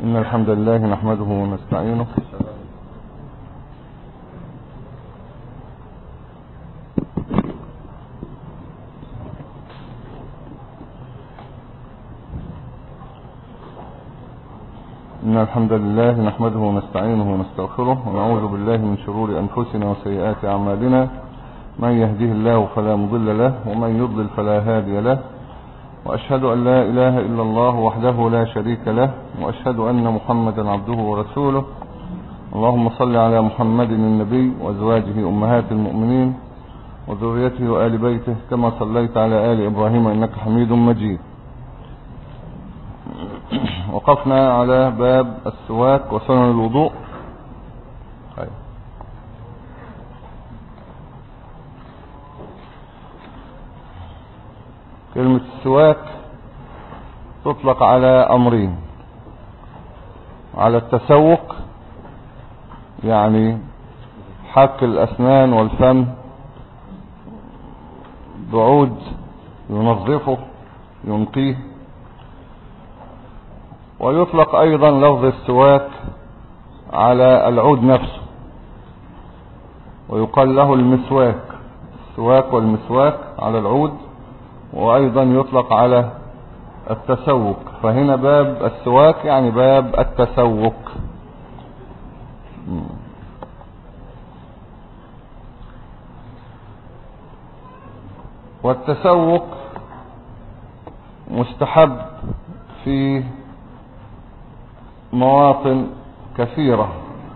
إن الحمد لله نحمده ونستعينه. إن الحمد لله نحمده ونستعينه ونستغفره ونعوذ بالله من شرور أنفسنا وسيئات أعمالنا. من يهده الله فلا مضل له ومن يضلل فلا هادي له. وأشهد أن لا إله إلا الله وحده لا شريك له وأشهد أن محمدا عبده ورسوله. اللهم صل على محمد النبي وأزواجه أمهات المؤمنين وذريته وآل بيته كما صليت على آل إبراهيم إنك حميد مجيد. وقفنا على باب السواك وسنن الوضوء. كلمة السواك تطلق على أمرين: على التسوق يعني حك الأسنان والفم بعود ينظفه ينقيه، ويطلق أيضا لفظ السواك على العود نفسه ويقال له المسواك. السواك والمسواك على العود، وأيضا يطلق على التسوق. فهنا باب السواك يعني باب التسوق. والتسوق مستحب في مواطن كثيرة،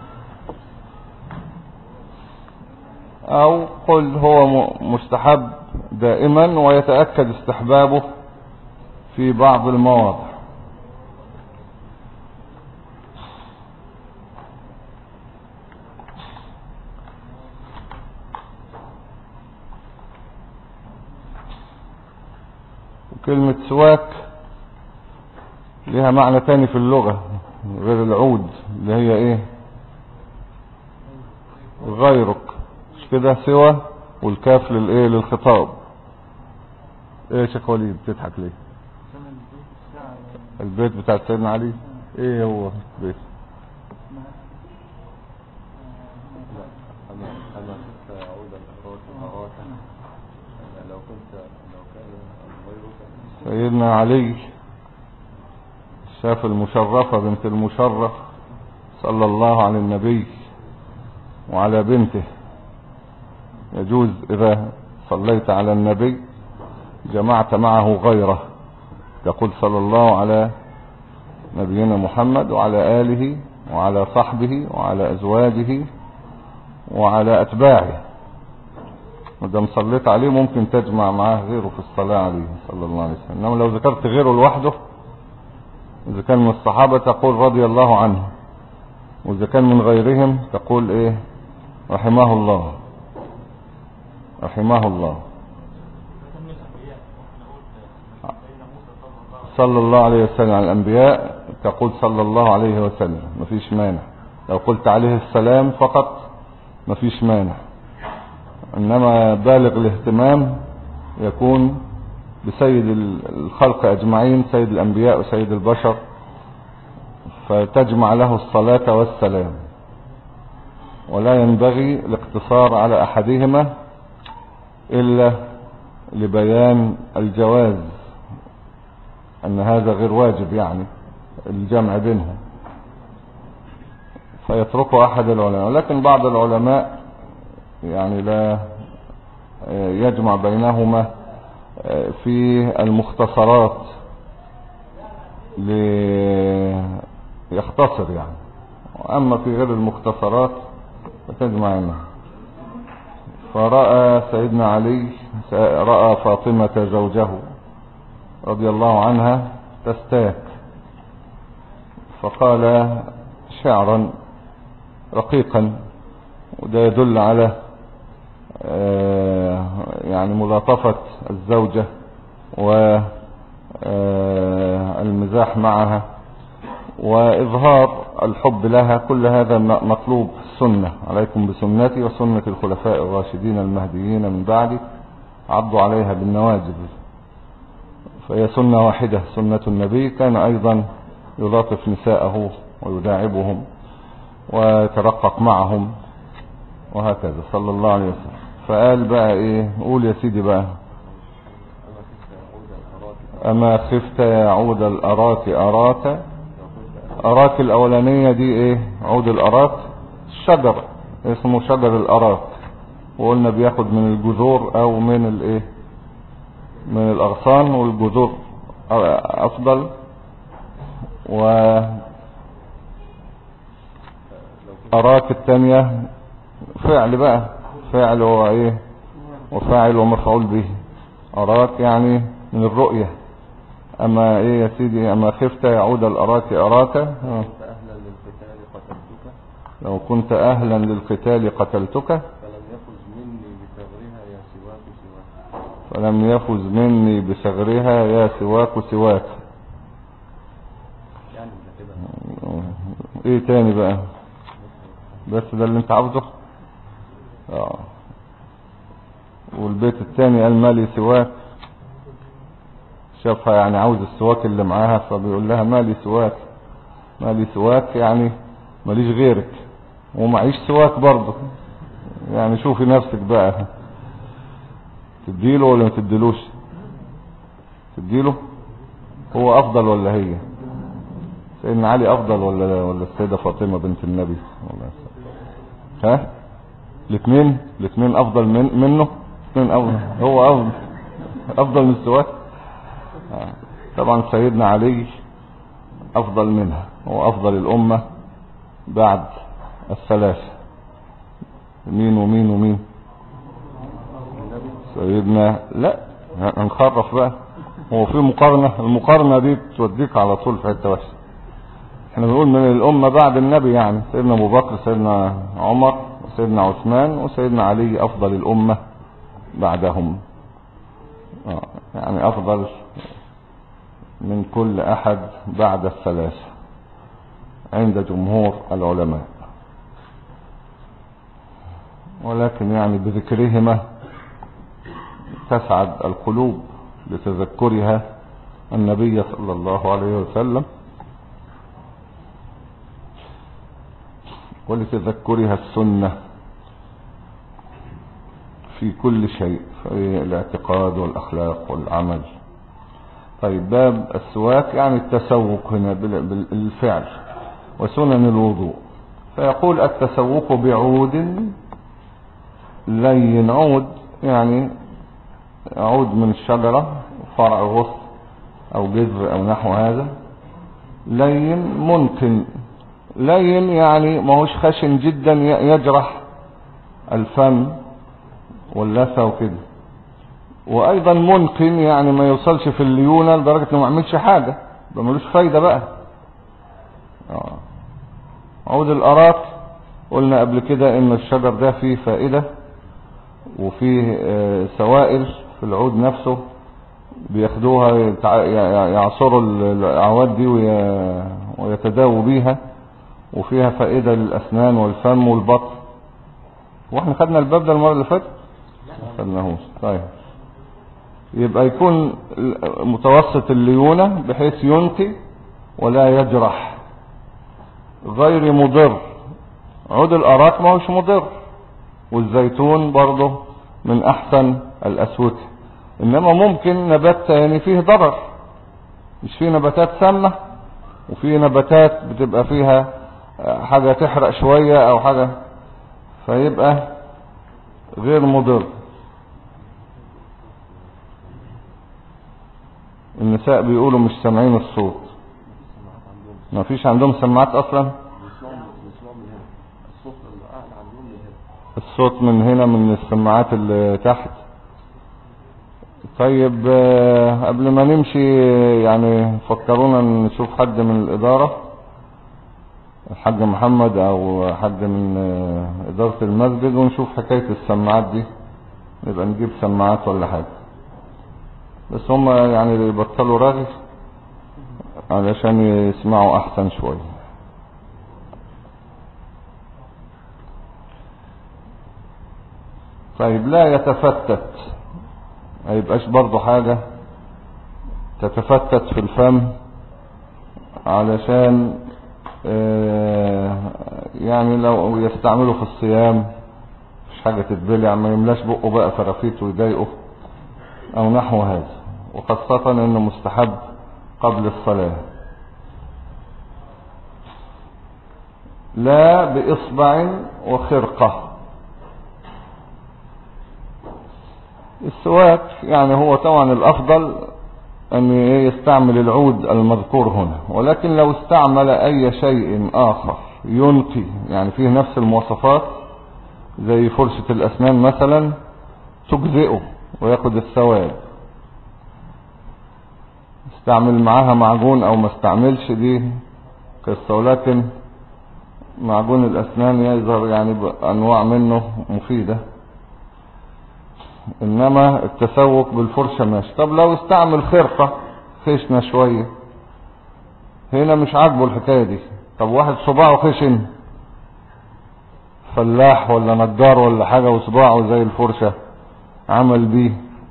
أو قل هو مستحب دائما ويتأكد استحبابه في بعض المواضع. وكلمة سواك لها معنى تاني في اللغة غير العود، اللي هي ايه؟ غيرك، مش كده؟ سوى والكاف للايه؟ للخطاب. ايه يا شيخ وليد بتضحك ليه؟ البيت بتاع سيدنا علي ايه هو البيت؟ سيدنا علي شاف المشرفة بنت المشرف صلى الله على النبي وعلى بنته. يجوز إذا صليت على النبي جمعت معه غيره، تقول صلى الله على نبينا محمد وعلى آله وعلى صحبه وعلى أزواجه وعلى أتباعه. ودام صليت عليه ممكن تجمع معه غيره في الصلاة عليه صلى الله عليه وسلم. إنما لو ذكرت غيره لوحده، إذا كان من الصحابة تقول رضي الله عنه، وإذا كان من غيرهم تقول إيه؟ رحمه الله رحمه الله. صلى الله عليه وسلم على الأنبياء تقول صلى الله عليه وسلم، مفيش مانع. لو قلت عليه السلام فقط مفيش مانع، إنما بالغ الاهتمام يكون بسيد الخلق أجمعين، سيد الأنبياء وسيد البشر، فتجمع له الصلاة والسلام. ولا ينبغي الاقتصار على أحدهما إلا لبيان الجواز، أن هذا غير واجب يعني الجمع بينهم، فيتركه أحد العلماء. لكن بعض العلماء يعني لا يجمع بينهما في المختصرات ليختصر يعني، وأما في غير المختصرات فتجمع بينهم. فرأى سيدنا علي رأى فاطمة زوجه رضي الله عنها تستاك، فقال شعرا رقيقا، وده يدل على يعني ملاطفة الزوجة والمزاح معها وإظهار الحب لها. كل هذا مطلوب السنة. عليكم بسنتي وسنة الخلفاء الراشدين المهديين من بعدي عضوا عليها بالنواجذ. فهي سنة واحدة، سنة النبي. كان أيضا يلاطف نساءه ويداعبهم ويترقق معهم وهكذا صلى الله عليه وسلم. فقال بقى ايه؟ قول يا سيدي بقى. اما خفت يعود الارات ارات. ارات الاولانية دي ايه؟ عود الارات الشجر اسمه شجر الارات، وقلنا بياخد من الجذور او من الايه، من الاغصان، والجذور افضل. وارات التانية فعل بقى، فعل هو ايه؟ وفاعل ومفعول به. ارات يعني من الرؤية. اما ايه يا سيدي؟ اما خفت يعود الارات اراتا. لو كنت اهلا للقتال قتلتك فلم يفز مني بثغرها يا سواك سواك. ايه تاني بقى؟ بس ده اللي انت عاوزه. والبيت التاني قال مالي سواك، شافها يعني عاوز السواك اللي معاها، فبيقول لها مالي سواك. مالي سواك يعني ماليش غيرك، ومعيش سواك برضه. يعني شوفي نفسك بقى، تديله ولا ما تديلوش؟ تديله. هو افضل ولا هي؟ سيدنا علي افضل ولا السيدة فاطمة بنت النبي؟ ها؟ الاثنين افضل منه. الاثنين افضل. هو افضل من السواك. طبعا سيدنا علي افضل منها، هو افضل الامة بعد الثلاثة. مين ومين ومين؟ سيدنا لا هنخرف بقى. هو في مقارنة؟ المقارنة دي توديك على طول في حتة وحشة. احنا بنقول من الامة بعد النبي، يعني سيدنا ابو بكر، سيدنا عمر، سيدنا عثمان، وسيدنا علي افضل الامة بعدهم. يعني افضل من كل احد بعد الثلاثة عند جمهور العلماء. ولكن يعني بذكرهما تسعد القلوب لتذكرها النبي صلى الله عليه وسلم، ولتذكرها السنة في كل شيء، في الاعتقاد والأخلاق والعمل. طيب باب السواك يعني التسوق هنا بالفعل وسنن الوضوء. فيقول التسوق بعود لين. عود يعني عود من الشجرة، فرع غصن او جذر او نحو هذا. لين ممكن، لين يعني ما هوش خشن جدا يجرح الفم واللثة وكده، وايضا ممكن يعني ما يوصلش في الليونة لدرجة انه ما يعملش حاجة، ده ملوش فايدة بقى. عود الارات قلنا قبل كده ان الشجر ده فيه فائدة، وفيه سوائل في العود نفسه بياخدوها يعصروا الاعواد دي ويتداووا بيها، وفيها فائدة للاسنان والفم والبطن. واحنا خدنا الباب ده المرة اللي فاتت؟ ما خدناهوش. طيب يبقى يكون متوسط الليونة بحيث ينقي ولا يجرح، غير مضر. عود الأراك ما هوش مضر، والزيتون برضه من أحسن الأسود. إنما ممكن نبات تاني فيه ضرر، مش فيه نباتات سامة، وفيه نباتات بتبقى فيها حاجة تحرق شوية أو حاجة، فيبقى غير مضر. النساء بيقولوا مش سامعين الصوت. ما فيش عندهم سماعات اصلا. الصوت من هنا من السماعات اللي تحت. طيب قبل ما نمشي يعني فكرونا نشوف حد من الادارة، الحاج محمد او حد من ادارة المسجد، ونشوف حكاية السماعات دي، نبقى نجيب سماعات ولا حاجة. بس هم يعني يبطلوا رغي علشان يسمعوا احسن شوية. طيب لا يتفتت، ما يبقاش برضو حاجة تتفتت في الفم علشان يعني لو يستعمله في الصيام مش حاجة تتبلع، ما يملاش بقه بقى فرافيت ويضايقه او نحو هذا، وخاصة انه مستحب قبل الصلاة. لا بإصبع وخرقة. السواك يعني هو طبعا الافضل ان يستعمل العود المذكور هنا، ولكن لو استعمل اي شيء اخر ينقي يعني فيه نفس المواصفات زي فرشة الاسنان مثلا تجزئه وياخد الثواب. استعمل معاها معجون او ما استعملش دي قصة، ولكن معجون الاسنان يظهر يعني بانواع منه مفيدة، انما التسوق بالفرشة ماشي. طب لو استعمل خرقة خشنة شوية، هنا مش عاجبه الحكاية دي. طب واحد صباعه خشن، فلاح ولا نجار ولا حاجة وصباعه زي الفرشة، عمل بيه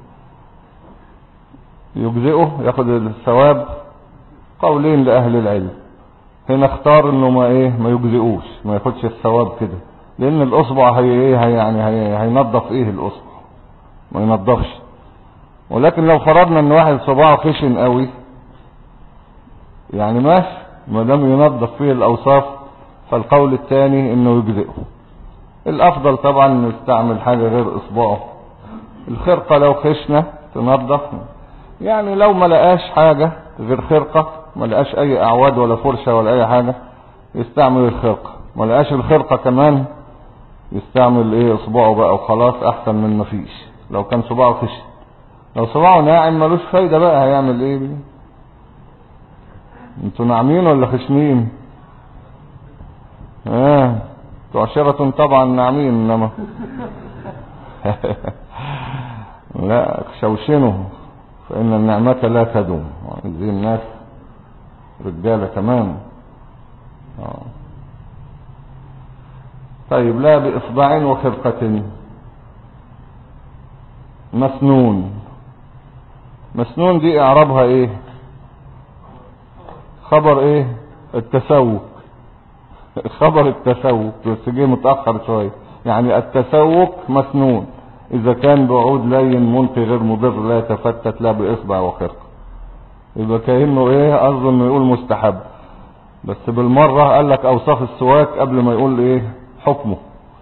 يجزئه ياخد الثواب؟ قولين لأهل العلم. هنا اختار انه ما يجزئوش، ما ياخدش الثواب كده، لان الاصبع هينضف الاصبع؟ ما ينضفش. ولكن لو فرضنا ان واحد صباعه خشن قوي يعني ماشي، ما دام ينضف فيه الاوصاف، فالقول الثاني انه يجزئه. الافضل طبعا انه يستعمل حاجة غير اصبعه. الخرقة لو خشنة تنضف، يعني لو ما لقاش حاجة غير خرقة، ما لقاش اي اعواد ولا فرشة ولا اي حاجة، يستعمل الخرقة. ما لقاش الخرقة كمان يستعمل اصبعه بقى وخلاص، احسن من ما فيش. لو كان صباعه خشن، لو صباعه ناعم ملوش فايدة بقى، هيعمل ايه بيه؟ انتوا ناعمين ولا خشنين؟ بتوع شيراتون طبعا ناعمين، انما لا شوشنوا فإن النعمة لا تدوم. زي الناس رجالة كمان. طيب لا بإصبع وخرقة. مسنون. مسنون دي اعرابها ايه؟ خبر ايه؟ التسوق. خبر التسوق بس جه متأخر شوية. يعني التسوق مسنون اذا كان بعود لين منقي غير مضر لا يتفتت لا بإصبع وخرقة. يبقى كأنه قصده انه يقول مستحب، بس بالمرة قال لك اوصاف السواك قبل ما يقول حكمه.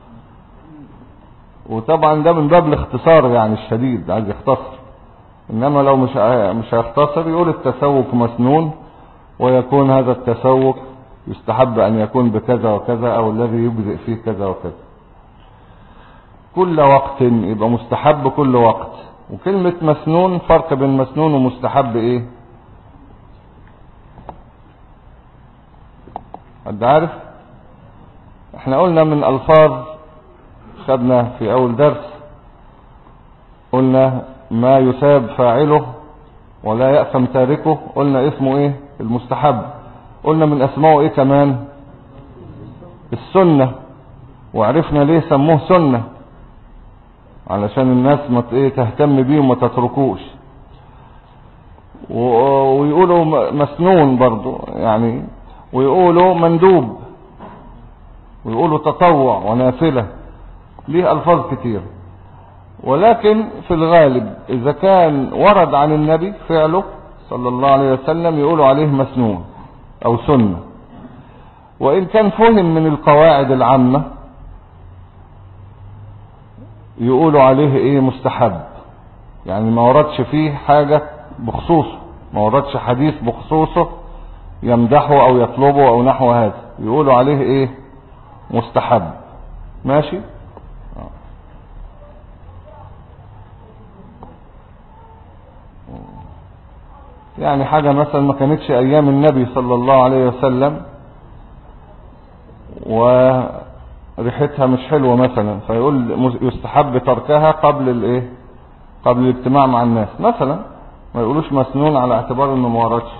وطبعا ده من باب الاختصار يعني الشديد، عايز يختصر. انما لو مش هيختصر يقول التسوق مسنون، ويكون هذا التسوق يستحب ان يكون بكذا وكذا، او الذي يجزئ فيه كذا وكذا. كل وقت يبقى مستحب كل وقت. وكلمة مسنون فرق بين مسنون ومستحب حد عارف؟ احنا قلنا من الفاظ، خدنا في اول درس قلنا ما يثاب فاعله ولا يأثم تاركه، قلنا اسمه المستحب. قلنا من اسمائه كمان السنة، وعرفنا ليه سموه سنة، علشان الناس ما تهتم بيه وما تتركوش. ويقولوا مسنون برضو يعني، ويقولوا مندوب، ويقولوا تطوع ونافلة، ليه الفاظ كتير. ولكن في الغالب اذا كان ورد عن النبي فعله صلى الله عليه وسلم يقولوا عليه مسنون او سنة. وان كان فهم من القواعد العامة يقولوا عليه مستحب، يعني ما وردش فيه حاجة بخصوصه، ما وردش حديث بخصوصه يمدحه او يطلبه او نحو هذا، يقولوا عليه مستحب. ماشي. يعني حاجة مثلا ما كانتش ايام النبي صلى الله عليه وسلم وريحتها مش حلوة مثلا، فيقول يستحب تركها قبل قبل الاجتماع مع الناس مثلا، ما يقولوش مسنون على اعتبار انه ما وردش.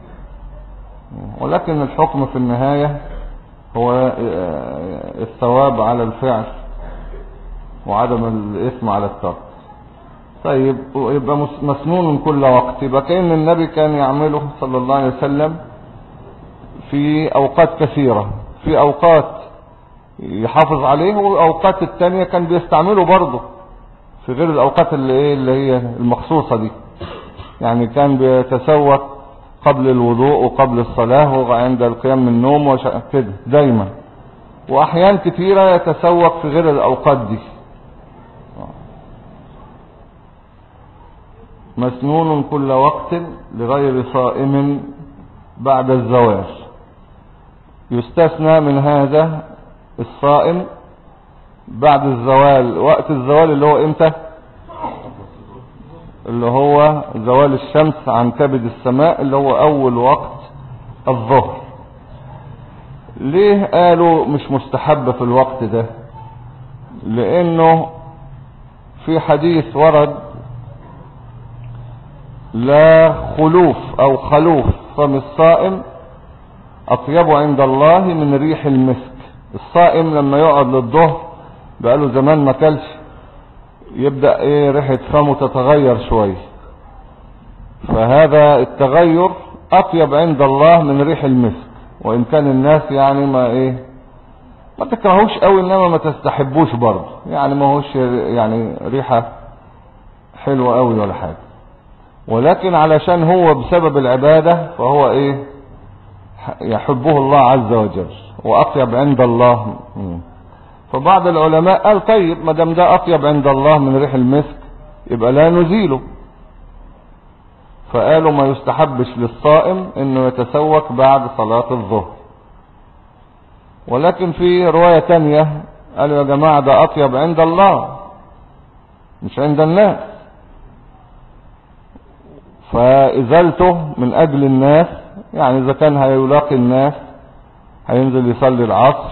ولكن الحكم في النهاية هو الثواب على الفعل وعدم الاثم على الترك. طيب يبقى مسنون كل وقت، يبقى كأن النبي كان يعمله صلى الله عليه وسلم في اوقات كثيرة، في اوقات يحافظ عليه، واوقات التانية كان بيستعمله برضه في غير الاوقات اللي هي المخصوصة دي. يعني كان بيتسوق قبل الوضوء وقبل الصلاة وعند القيام من النوم كده دايما، واحيان كثيرة يتسوق في غير الاوقات دي. مسنون كل وقت لغير صائم بعد الزوال. يستثنى من هذا الصائم بعد الزوال. وقت الزوال اللي هو امتى؟ اللي هو زوال الشمس عن كبد السماء، اللي هو اول وقت الظهر. ليه قالوا مش مستحب في الوقت ده؟ لانه في حديث ورد لا خلوف او خلوف فم الصائم اطيب عند الله من ريح المسك. الصائم لما يقعد للظهر بقاله زمان ما كلش، يبدأ ريحة فمه تتغير شوية، فهذا التغير اطيب عند الله من ريح المسك. وان كان الناس يعني ما تكرهوش قوي، انما ما تستحبوش برضه، يعني ما هوش يعني ريحة حلوة قوي ولا حاجة، ولكن علشان هو بسبب العبادة فهو يحبه الله عز وجل واطيب عند الله. فبعض العلماء قال طيب ما دام ده اطيب عند الله من ريح المسك يبقى لا نزيله، فقالوا ما يستحبش للصائم انه يتسوق بعد صلاة الظهر. ولكن في رواية تانية قالوا يا جماعة ده اطيب عند الله مش عند الناس، فازالته من اجل الناس، يعني اذا كان هيلاقي الناس هينزل يصلي العصر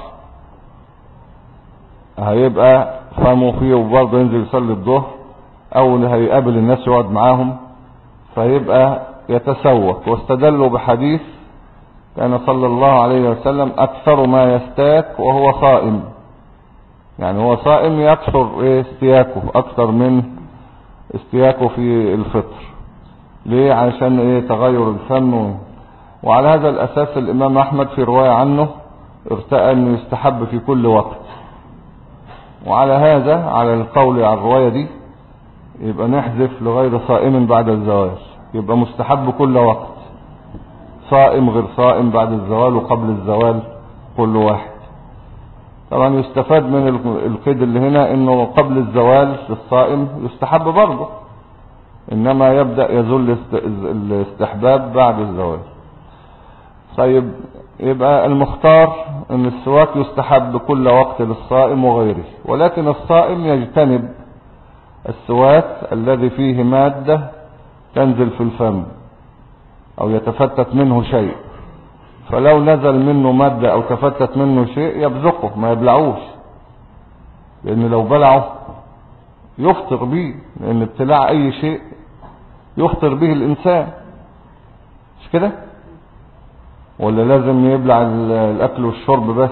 هيبقى فمه فيه، وبرضه ينزل يصلي الظهر، او هيقابل الناس يقعد معاهم فيبقى يتسوق. واستدلوا بحديث كان صلى الله عليه وسلم اكثر ما يستاك وهو صائم، يعني هو صائم يكثر استياكه اكثر من استياكه في الفطر. ليه؟ عشان تغير الفم. وعلى هذا الاساس الامام احمد في رواية عنه ارتأى انه يستحب في كل وقت. وعلى هذا على القول على الرواية دي يبقى نحذف لغير صائم بعد الزوال، يبقى مستحب كل وقت، صائم غير صائم بعد الزوال وقبل الزوال كل واحد. طبعا يستفاد من القيد اللي هنا انه قبل الزوال للصائم يستحب برضه، انما يبدأ يزول الاستحباب بعد الزوال. طيب يبقى المختار ان السواك يستحب كل وقت للصائم وغيره، ولكن الصائم يجتنب السواك الذي فيه مادة تنزل في الفم او يتفتت منه شيء، فلو نزل منه مادة او تفتت منه شيء يبزقه ما يبلعوش، لان لو بلعه يفطر به، لان ابتلاع اي شيء يفطر به الانسان، مش كده؟ ولا لازم يبلع الاكل والشرب بس؟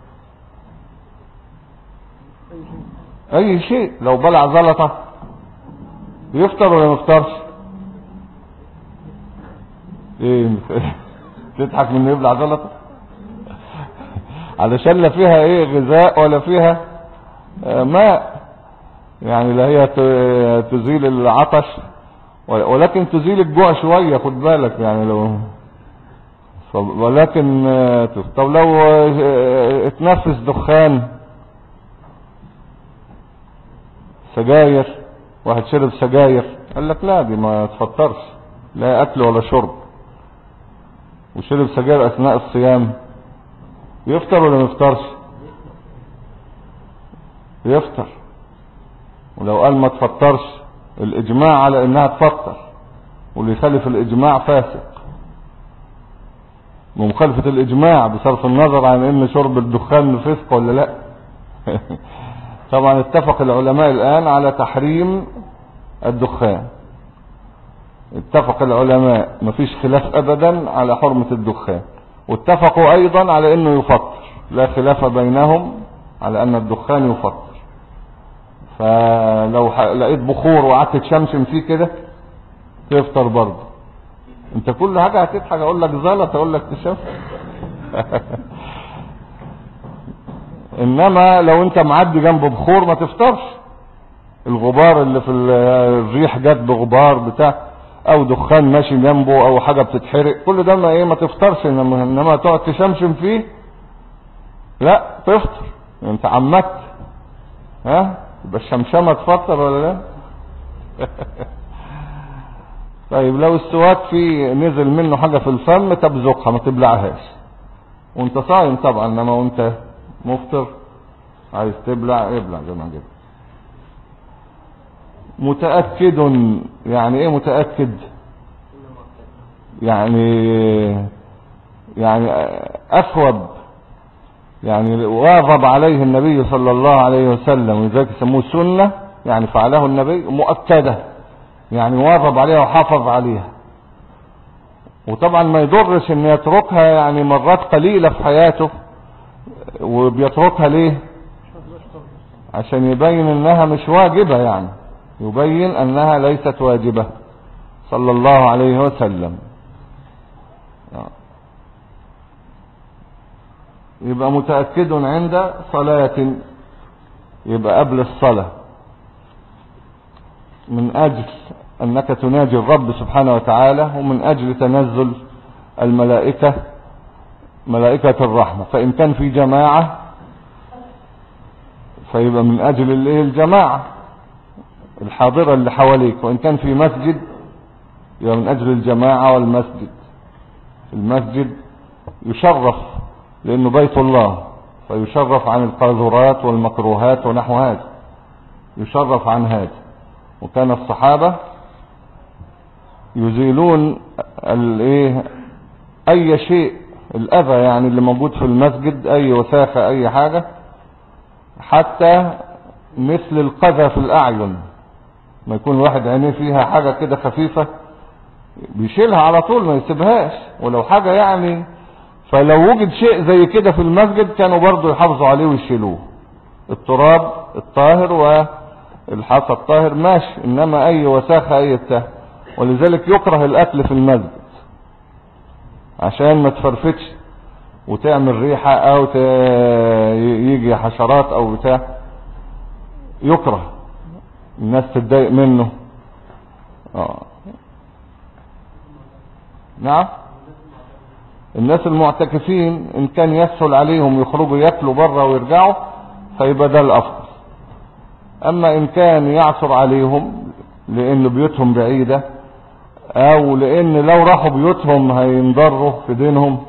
اي شيء لو بلع زلطة يفطر ولا ما يفطرش؟ تضحك من يبلع زلطة؟ علشان لا فيها غذاء ولا فيها ماء، يعني لا هي تزيل العطش ولكن تزيل الجوع شوية، خد بالك يعني لو ولكن طب لو اتنفس دخان سجاير، واحد شرب سجاير قال لك لا دي ما تفطرش، لا اكل ولا شرب، وشرب سجاير اثناء الصيام يفطر ولا ما يفطرش؟ يفطر. ولو قال ما تفطرش الاجماع على انها تفطر، واللي يخالف الاجماع فاسق، ومخالفة الاجماع بصرف النظر عن ان شرب الدخان فسق ولا لا. طبعا اتفق العلماء الان على تحريم الدخان، اتفق العلماء مفيش خلاف ابدا على حرمة الدخان، واتفقوا ايضا على انه يفطر، لا خلاف بينهم على ان الدخان يفطر. فلو لقيت بخور وقعدت تشمشم فيه كده تفطر برضه. انت كل حاجة هتضحك اقول لك زلط، اقول لك تشمشم انما لو انت معدي جنب بخور ما تفطرش. الغبار اللي في الريح جت بغبار بتاع او دخان ماشي جنبه او حاجة بتتحرق، كل ده ما ايه ما تفطرش. انما تقعد تشمشم فيه لا تفطر. انت عمدت. ها يبقى الشمشمة تفطر ولا لا؟ طيب لو السواك فيه نزل منه حاجة في الفم تبزقها ما تبلعهاش وانت صايم طبعا. انما وانت مفطر عايز تبلع ابلع زي ما جبت. متأكد. يعني ايه متأكد؟ يعني اثوب، يعني واظب عليه النبي صلى الله عليه وسلم، ولذلك يسموه سنة، يعني فعله النبي مؤكدة، يعني واظب عليها وحافظ عليها. وطبعا ما يضرش ان يتركها يعني مرات قليلة في حياته. وبيتركها ليه؟ عشان يبين انها مش واجبة، يعني يبين انها ليست واجبة صلى الله عليه وسلم. يبقى متأكد عند صلاة، يبقى قبل الصلاة، من اجل انك تناجي الرب سبحانه وتعالى، ومن اجل تنزل الملائكة ملائكة الرحمة. فان كان في جماعة فيبقى من اجل الجماعة الحاضرة اللي حواليك، وان كان في مسجد يبقى من اجل الجماعة والمسجد. المسجد يشرف لانه بيت الله، فيشرف عن القاذورات والمكروهات ونحو هذا، يشرف عن هذا. وكان الصحابة يزيلون اي شيء الاذى يعني اللي موجود في المسجد، اي وساخة اي حاجة، حتى مثل القذى في الاعين، ما يكون الواحد عينيه فيها حاجة كده خفيفة بيشيلها على طول ما يسيبهاش. ولو حاجة يعني، فلو وجد شيء زي كده في المسجد كانوا برضو يحافظوا عليه ويشيلوه. التراب الطاهر والحصى الطاهر ماشي، انما اي وساخة اي بتاع. ولذلك يكره الاكل في المسجد عشان ما تفرفتش وتعمل ريحة او يجي حشرات او بتاع، يكره الناس تتضايق منه. نعم. الناس المعتكفين ان كان يسهل عليهم يخرجوا ياكلوا بره ويرجعوا فيبقى ده الافضل. اما ان كان يعثر عليهم لان بيوتهم بعيدة، او لان لو راحوا بيوتهم هينضروا في دينهم،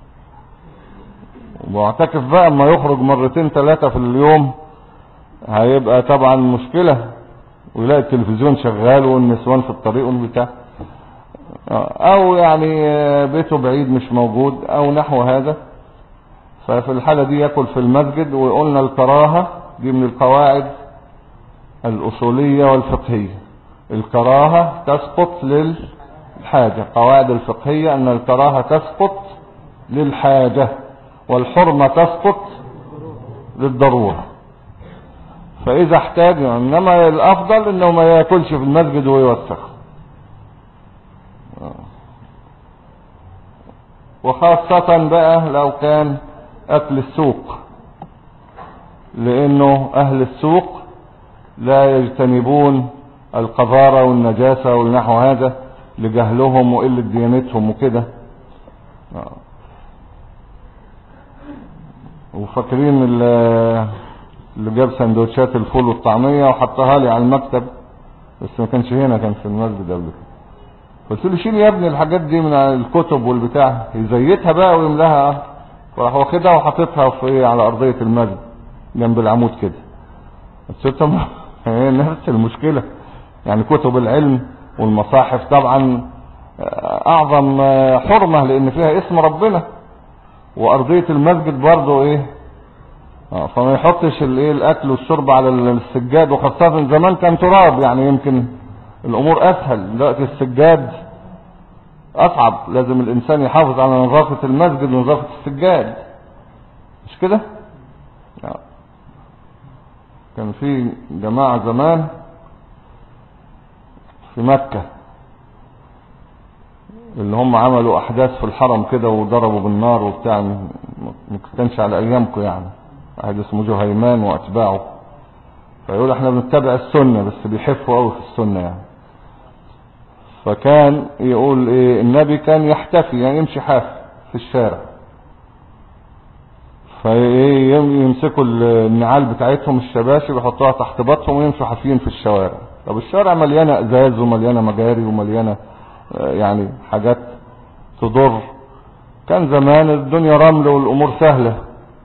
ومعتكف بقى اما يخرج مرتين ثلاثة في اليوم هيبقى طبعا مشكلة، ويلاقي التلفزيون شغال والنسوان في الطريق والبتاع، او يعني بيته بعيد مش موجود او نحو هذا. ففي الحالة دي يأكل في المسجد. وقلنا الكراهة دي من القواعد الأصولية والفقهية. الكراهة تسقط للحاجة. قواعد الفقهية أن الكراهة تسقط للحاجة، والحرمة تسقط للضرورة. فإذا احتاج، إنما الأفضل إنه ما يأكلش في المسجد ويوسخ. وخاصة بقى لو كان أكل السوق، لأنه أهل السوق لا يجتنبون القذارة والنجاسة والنحو هذا لجهلهم وقلة ديانتهم وكده. وفاكرين اللي جاب سندوتشات الفول والطعمية وحطها لي على المكتب، بس ما كانش هنا، كان في المسجد قبل كده. قلت له شيل يا ابني الحاجات دي من الكتب والبتاع، يزيتها بقى ويملاها. فراح واخدها وحطيتها في على ارضية المسجد جنب العمود كده. قلت له هي نفس المشكلة، يعني كتب العلم والمصاحف طبعا اعظم حرمة لان فيها اسم ربنا، وارضية المسجد برضو فما يحطش الاكل والشرب على السجاد. وخاصة زمان كان تراب، يعني يمكن الامور اسهل. دلوقتي السجاد اصعب، لازم الانسان يحافظ على نظافة المسجد ونظافة السجاد، مش كده؟ كان في جماعة زمان في مكة اللي هم عملوا احداث في الحرم كده وضربوا بالنار وبتاع، ما كانش على ايامكم يعني، واحد اسمه جهيمان واتباعه. فيقول احنا بنتبع السنة، بس بيحفوا قوي في السنة يعني. فكان يقول ايه، النبي كان يحتفي يعني يمشي حافي في الشارع، فيمسكوا النعال بتاعتهم الشباشب يحطوها تحت بطهم ويمشوا حافيين في الشوارع. طب الشارع مليانة ازاز ومليانة مجاري ومليانة يعني حاجات تضر. كان زمان الدنيا رمل والامور سهلة.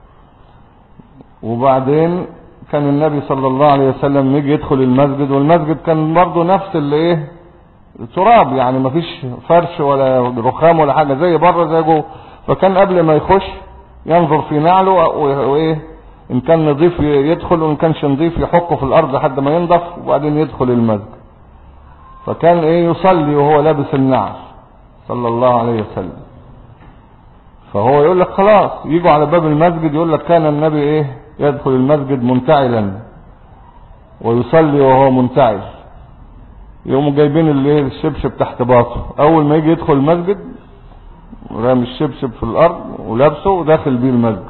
وبعدين كان النبي صلى الله عليه وسلم يجي يدخل المسجد، والمسجد كان برضه نفس اللي ايه، تراب يعني، مفيش فرش ولا رخام ولا حاجة، زي بره زي جوه. فكان قبل ما يخش ينظر في نعله وايه، ان كان نظيف يدخل، وان كانش نظيف يحكه في الارض لحد ما ينضف، وبعدين يدخل المسجد. فكان ايه، يصلي وهو لابس النعل صلى الله عليه وسلم. فهو يقول لك خلاص، يجوا على باب المسجد يقول لك كان النبي ايه، يدخل المسجد منتعلا ويصلي وهو منتعل. يقوموا جايبين اللي الشبشب تحت باطه، اول ما يجي يدخل المسجد رامي الشبشب في الارض ولابسه وداخل بيه المسجد،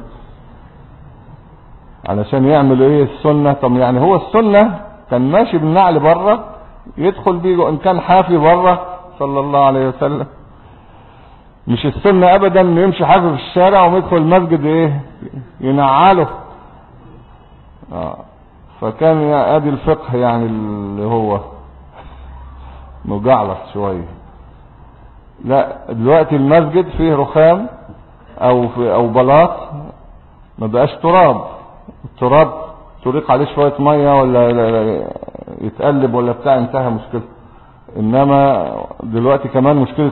علشان يعمل ايه السنة. طب يعني هو السنة كان ماشي بالنعل بره يدخل بيه ان كان حافي بره صلى الله عليه وسلم. مش السنة ابدا انه يمشي حافي في الشارع ويدخل المسجد ايه ينعله. فكان ادي الفقه يعني اللي هو مجعلص شوية. لا دلوقتي المسجد فيه رخام او بلاط، ما بقاش تراب. التراب تريق عليه شوية مية ولا يتقلب ولا بتاع، انتهى مشكلة. انما دلوقتي كمان مشكلة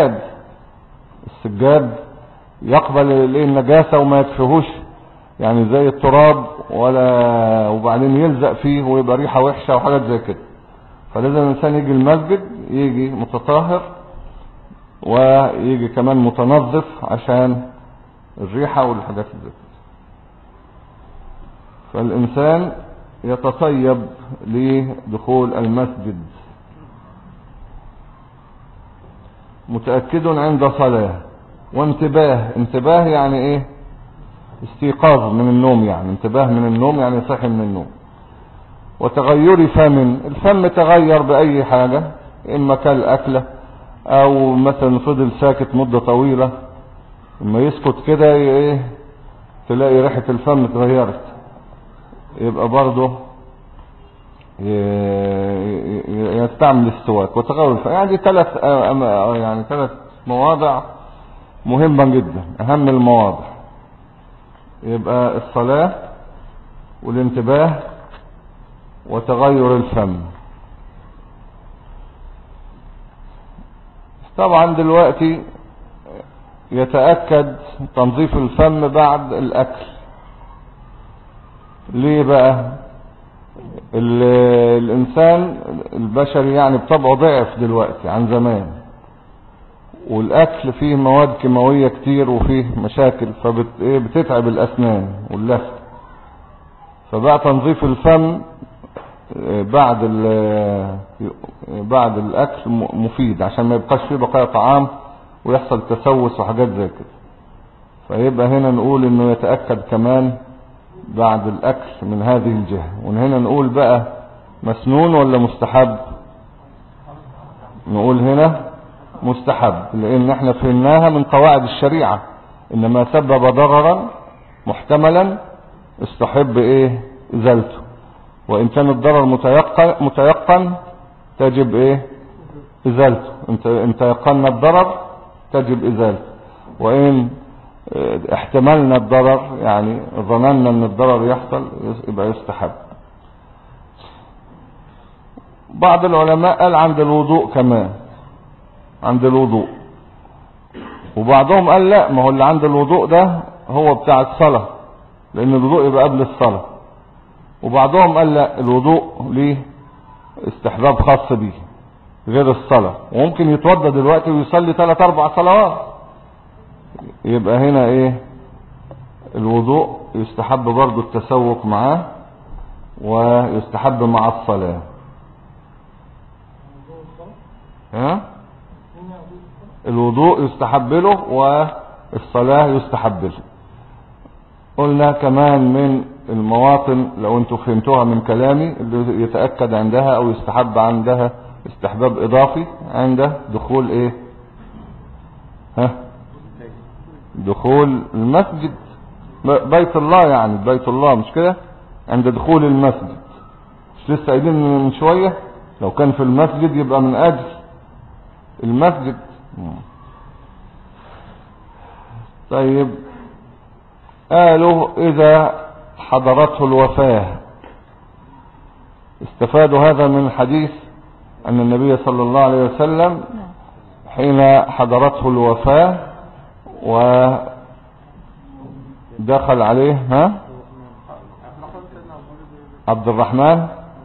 السجاد يقبل النجاسة وما يكفيهوش يعني زي التراب، وبعدين يلزق فيه ويبقى ريحة وحشة وحاجات زي كده. فلازم الانسان يجي المسجد يجي متطهر، ويجي كمان متنظف عشان الريحة والحاجات زي كده. فالإنسان يتطيب لدخول المسجد. متأكد عند صلاة. وانتباه يعني ايه، استيقاظ من النوم يعني، انتباه من النوم يعني صحي من النوم. وتغير فم، الفم تغير بأي حاجة، إما كالأكلة أو مثلا فضل ساكت مدة طويلة، اما يسكت كده ايه تلاقي ريحة الفم اتغيرت، يبقى برضه يستعمل السواك. وتغير يعني ثلاث مواضع مهمة جدا، اهم المواضع. يبقى الصلاة والانتباه وتغير الفم. طبعا دلوقتي يتأكد تنظيف الفم بعد الأكل. ليه بقى؟ الإنسان البشري يعني بطبعه ضعف دلوقتي عن زمان، والأكل فيه مواد كيماوية كتير وفيه مشاكل، فبتتعب الأسنان واللثة. فبقى تنظيف الفم بعد الأكل مفيد، عشان ما يبقاش فيه بقايا طعام ويحصل تسوس وحاجات زي كده. فيبقى هنا نقول انه يتأكد كمان بعد الأكل من هذه الجهة. وهنا نقول بقى مسنون ولا مستحب؟ نقول هنا مستحب، لأن احنا فهمناها من قواعد الشريعة، إنما سبب ضررا محتملا استحب ايه ازالته. وإن كان الضرر متيقن تجب ايه ازالته. انت يقنا الضرر تجب ازالته. وإن احتملنا الضرر يعني ظننا ان الضرر يحصل يبقى يستحب. بعض العلماء قال عند الوضوء كمان، عند الوضوء. وبعضهم قال لا، ما هو اللي عند الوضوء ده هو بتاع الصلاة، لان الوضوء يبقى قبل الصلاة. وبعضهم قال لا، الوضوء ليه استحباب خاص به غير الصلاة، وممكن يتوضى دلوقتي ويصلي 3-4 صلوات. يبقى هنا ايه، الوضوء يستحب برضو التسوق معاه ويستحب مع الصلاة. الوضوء يستحب له والصلاة يستحب له. قلنا كمان من المواطن لو انتوا فهمتوها من كلامي اللي يتأكد عندها او يستحب عندها استحباب اضافي عند دخول ايه؟ دخول المسجد، بيت الله، يعني بيت الله مش كده؟ عند دخول المسجد، مش لسه قايلين من شوية لو كان في المسجد يبقى من اجل المسجد. طيب قالوا اذا حضرته الوفاة، استفادوا هذا من الحديث ان النبي صلى الله عليه وسلم حين حضرته الوفاة ودخل عليه عبد الرحمن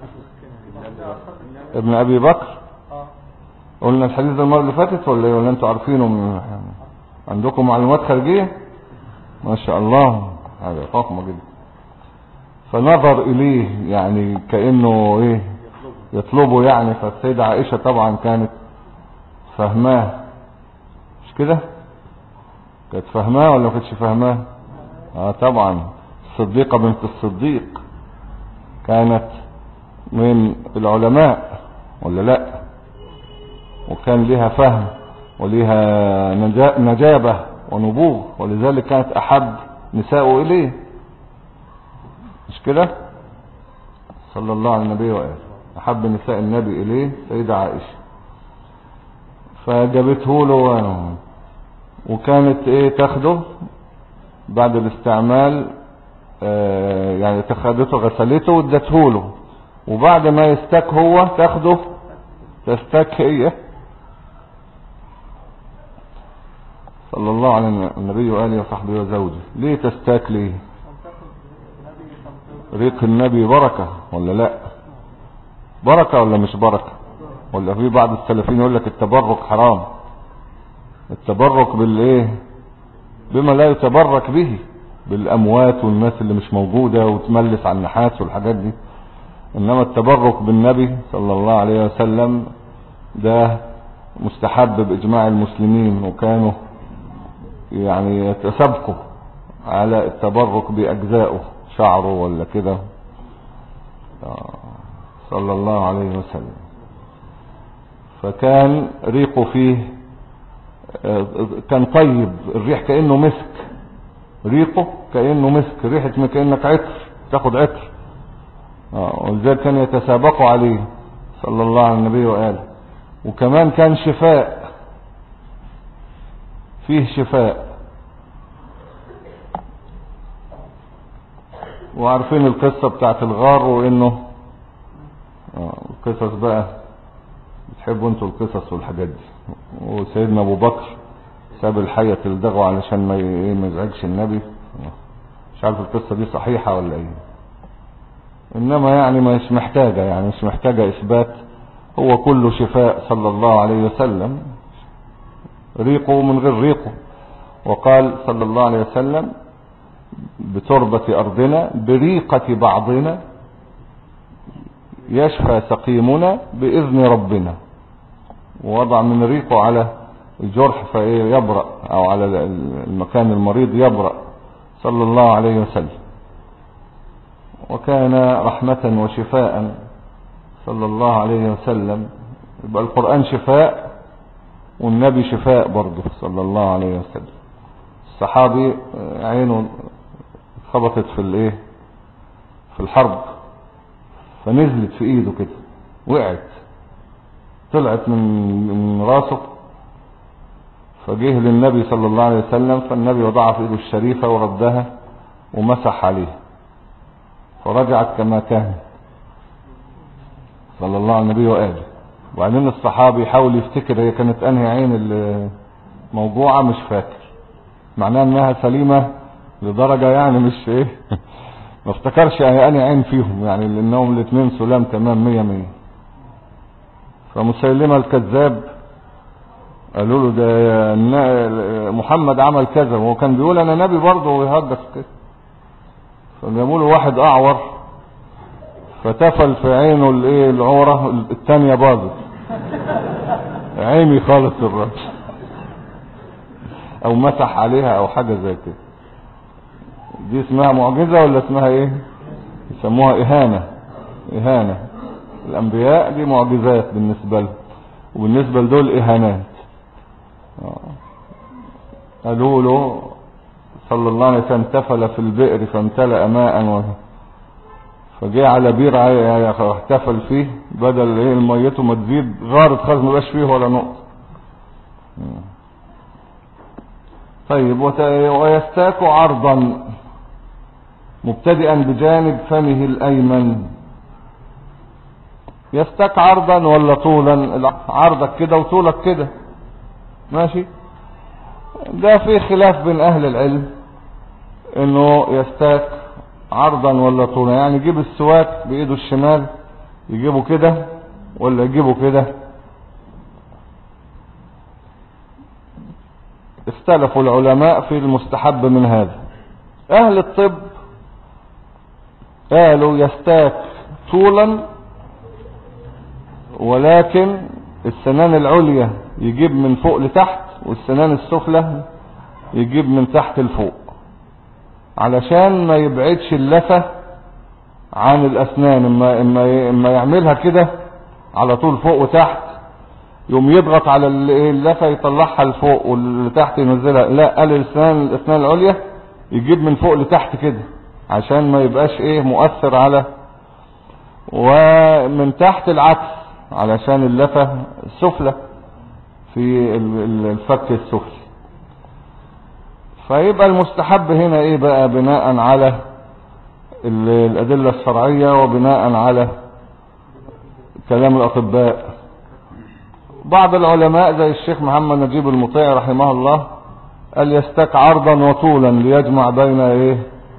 ابن ابي بكر. قلنا الحديث ده المرة اللي فاتت ولا ايه؟ ولا انتوا عارفينه من عندكم معلومات خارجية؟ ما شاء الله، هذا فاطمة جدا. فنظر اليه يعني كأنه ايه يطلبه يعني. فالسيدة عائشة طبعا كانت فهماه، مش كده؟ كانت فهماه ولا ما كانتش فهماه؟ طبعا الصديقة بنت الصديق كانت من العلماء ولا لا؟ وكان لها فهم ولها نجابة ونبوغ، ولذلك كانت احب نساء اليه، مش كده؟ صلى الله على النبي وآله. احب نساء النبي اليه سيدة عائشة، فجابته له وكانت ايه تاخده بعد الاستعمال، يعني تاخدته غسلته وادته له، وبعد ما يستك هو تاخده تستك هي. صلى الله على النبي وآله وصحبه وزوجه. ليه تستاك؟ ليه؟ ريق النبي بركة ولا لا؟ بركة ولا مش بركة؟ ولا في بعض السلفين يقول لك التبرك حرام؟ التبرك بالايه؟ بما لا يتبرك به، بالاموات والناس اللي مش موجودة وتملس على النحاس والحاجات دي. انما التبرك بالنبي صلى الله عليه وسلم ده مستحب باجماع المسلمين، وكانوا يعني يتسابقوا على التبرك باجزائه، شعره ولا كده، صلى الله عليه وسلم. فكان ريقه فيه كان طيب، الريح كأنه مسك، ريقه كأنه مسك، ريحة كأنك عطر، تاخد عطر. ولذلك كان يتسابقوا عليه صلى الله على النبي وآله. وكمان كان شفاء، فيه شفاء. وعارفين القصة بتاعت الغار، وانه القصص بقى بتحبوا انتوا القصص والحاجات دي. وسيدنا ابو بكر ساب الحية تلدغه علشان ما يزعجش النبي. مش عارف القصة دي صحيحة ولا ايه، انما يعني مش محتاجة، يعني مش محتاجة اثبات، هو كله شفاء صلى الله عليه وسلم، ريقه من غير ريقه. وقال صلى الله عليه وسلم بتربة ارضنا بريقة بعضنا يشفى سقيمنا بإذن ربنا. ووضع من ريقه على الجرح فيبرأ، او على المكان المريض يبرأ صلى الله عليه وسلم. وكان رحمة وشفاء صلى الله عليه وسلم. يبقى القرآن شفاء والنبي شفاء برضه صلى الله عليه وسلم. الصحابي عينه اتخبطت في الحرب، فنزلت في ايده كده، وقعت، طلعت من راسه، فجه للنبي صلى الله عليه وسلم، فالنبي وضعها في ايده الشريفة وردها ومسح عليها، فرجعت كما كان صلى الله عليه النبي وآله. وبعدين الصحابي يحاول يفتكر هي كانت انهي عين اللي موجوعة، مش فاكر، معناه انها سليمة لدرجة يعني مش ما افتكرش انهي عين فيهم، يعني لانهم الاثنين سلام تمام 100. فمسيلمة الكذاب قالوا له ده محمد عمل كذا، وهو كان بيقول انا نبي برضه ويهجس كده. فجابوا له واحد اعور، فتفل في عينه العورة الثانية باظت، عيني خالص الراجل. او مسح عليها او حاجة زي كده. دي اسمها معجزة ولا اسمها ايه؟ يسموها اهانة. اهانة الانبياء دي معجزات بالنسبة له، وبالنسبة لدول اهانات. قالوا له صلى الله عليه وسلم تفل في البئر فامتلأ ماء فجاء على بير احتفل فيه، بدل ايه الميته ما تزيد غارت خالص ما بقاش فيه ولا نقطة. طيب ويستاك عرضا مبتدئا بجانب فمه الايمن. يستاك عرضا ولا طولا؟ عرضك كده وطولك كده ماشي. ده في خلاف بين اهل العلم انه يستاك عرضا ولا طولا، يعني يجيب السواك بايده الشمال يجيبه كده ولا يجيبه كده. اختلفوا العلماء في المستحب من هذا. اهل الطب قالوا يستاك طولا، ولكن السنان العليا يجيب من فوق لتحت والسنان السفلى يجيب من تحت لفوق، علشان ما يبعدش اللثة عن الاسنان. اما يعملها كده على طول فوق وتحت يوم يضغط على اللثة يطلعها لفوق واللي تحت ينزلها. لا، قال الاسنان العليا يجيب من فوق لتحت كده عشان ما يبقاش ايه مؤثر على، ومن تحت العكس علشان اللثة السفلى في الفك السفلي. فيبقى المستحب هنا ايه بقى؟ بناء على الادلة الشرعية وبناء على كلام الاطباء. بعض العلماء زي الشيخ محمد نجيب المطيع رحمه الله قال يستاك عرضا وطولا ليجمع بين ايه،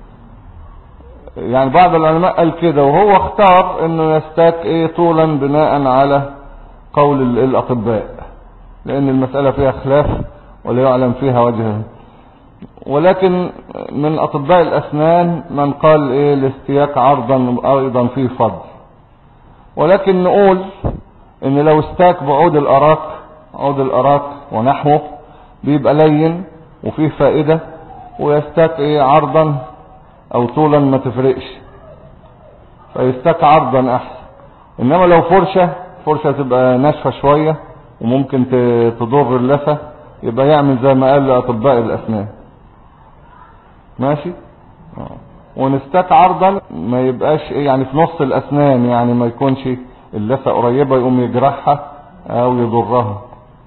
يعني بعض العلماء قال كده وهو اختار انه يستاك ايه طولا بناء على قول الاطباء، لان المسألة فيها خلاف ولا يعلم فيها وجهه. ولكن من اطباء الاسنان من قال ايه الاستياك عرضا ايضا فيه فضل. ولكن نقول ان لو استاك بعود الاراك، عود الاراك ونحوه بيبقى لين وفيه فائدة، ويستاك ايه عرضا او طولا ما تفرقش، فيستاك عرضا احسن. انما لو فرشة تبقى ناشفة شوية وممكن تضر اللثة، يبقى يعمل زي ما قال اطباء الاسنان ماشي. ونستاك عرضا ما يبقاش ايه يعني في نص الاسنان، يعني ما يكونش اللثة قريبة يقوم يجرحها او يضرها.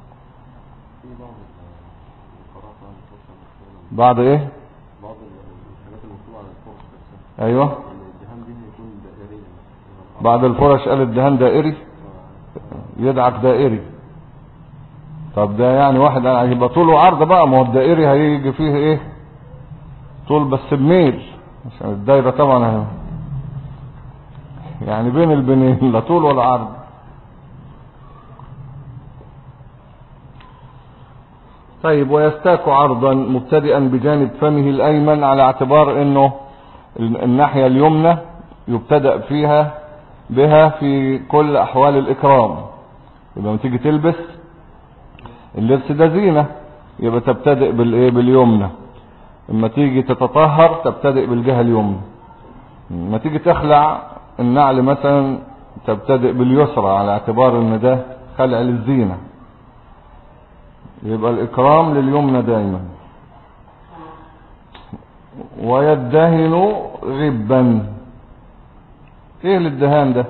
بعد ايه؟ بعض الحاجات المطلوبة على الفرش. ايوه الدهان دي هيكون دائري. بعد الفرش قال الدهان دائري، يدعك دائري. طب ده يعني واحد هيبقى طول وعرض بقى، ما هو الدائري هيجي فيه ايه طول بس بميل، عشان الدايرة طبعا يعني بين البنين لا طول ولا عرض. طيب ويستاك عرضا مبتدئا بجانب فمه الايمن، على اعتبار انه الناحية اليمنى يبتدأ بها في كل احوال الاكرام. يبقى لما تيجي تلبس اللبس ده زينة يبقى تبتدئ باليمنى. لما تيجي تتطهر تبتدئ بالجهة اليمنى. لما تيجي تخلع النعل مثلا تبتدئ باليسرى، على اعتبار ان ده خلع للزينة. يبقى الاكرام لليمنى دائما. ويدهن غبا. ايه للدهان ده؟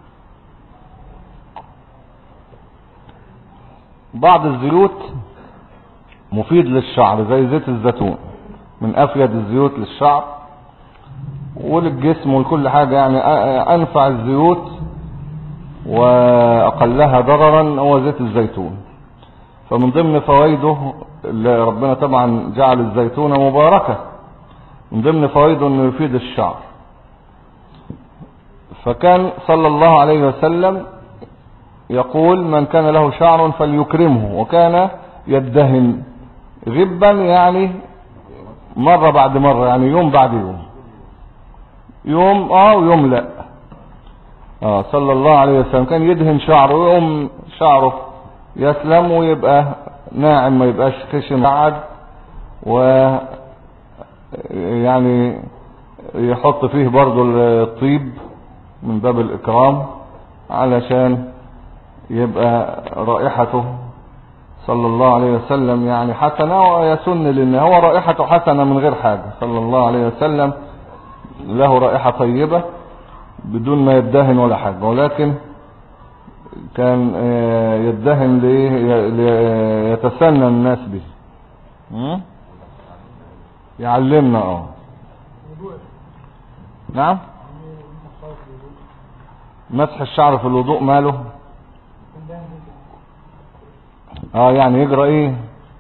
بعض الزيوت مفيد للشعر زي زيت الزيتون، من افيد الزيوت للشعر وللجسم ولكل حاجة، يعني انفع الزيوت واقلها ضررا هو زيت الزيتون. فمن ضمن فوائده اللي ربنا طبعا جعل الزيتون مباركة، من ضمن فوائده انه يفيد الشعر. فكان صلى الله عليه وسلم يقول من كان له شعر فليكرمه، وكان يدهن غبا يعني مرة بعد مرة، يعني يوم بعد يوم، يوم ويوم لا. صلى الله عليه وسلم كان يدهن شعره ويقوم شعره يسلم ويبقى ناعم، ما يبقاش خشن بعد و يعني يحط فيه برضو الطيب من باب الإكرام علشان يبقى رائحته صلى الله عليه وسلم يعني حسنة، ويسن لأن هو رائحته حسنة من غير حاجة صلى الله عليه وسلم، له رائحة طيبة بدون ما يدهن ولا حاجة، ولكن كان يدهن يتسنى الناس به. يعلمنا نعم. مسح الشعر في الوضوء ماله؟ يعني يجرى ايه؟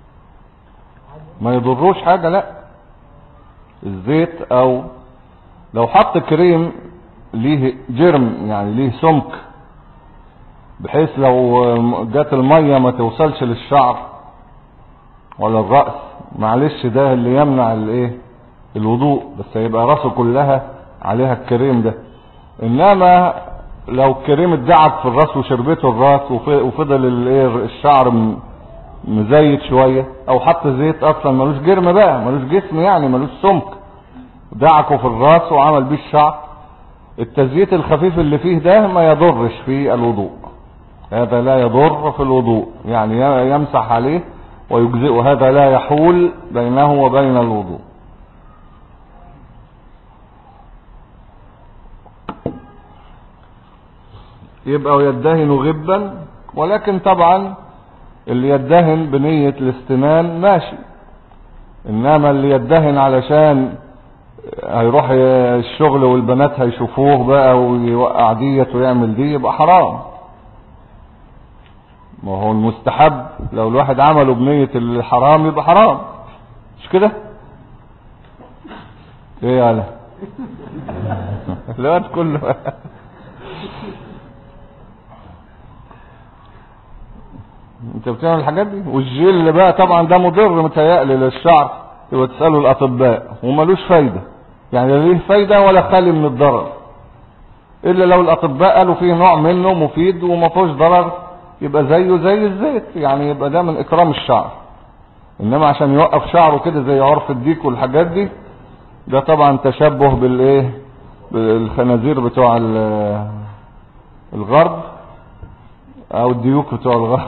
ما يضروش حاجة. لا، الزيت او لو حط كريم ليه جرم يعني ليه سمك بحيث لو جات المية ما توصلش للشعر ولا الرأس، معلش ده اللي يمنع الايه الوضوء، بس يبقى راسه كلها عليها الكريم ده. انما لو الكريم اتدعك في الراس وشربته الراس وفضل الشعر مزيت شوية، او حط زيت اصلا ملوش جرم بقى، ملوش جسم يعني ملوش سمك، دعكه في الراس وعمل بيه الشعر، التزييت الخفيف اللي فيه ده ما يضرش في الوضوء، هذا لا يضر في الوضوء، يعني يمسح عليه ويجزئ، هذا لا يحول بينه وبين الوضوء. يبقى يدهن غبا، ولكن طبعا اللي يدهن بنية الاستنان ماشي، انما اللي يدهن علشان هيروح الشغل والبنات هيشوفوه بقى ويوقع ديت ويعمل دي يبقى حرام. ما هو المستحب لو الواحد عمله بنية الحرام يبقى حرام، مش كده؟ ايه يالا الوقت كله انت بتعمل الحاجات دي. والجل بقى طبعا ده مضر متهيألي للشعر، يبقى تسألوا الأطباء وملوش فايدة، يعني لا ليه فايدة ولا خالي من الضرر، إلا لو الأطباء قالوا فيه نوع منه مفيد وما فيهوش ضرر يبقى زيه زي الزيت، يعني يبقى ده من إكرام الشعر. إنما عشان يوقف شعره كده زي عرف الديك والحاجات دي، ده طبعا تشبه بالخنازير بتوع الغرب او الديوك بتوع الغرب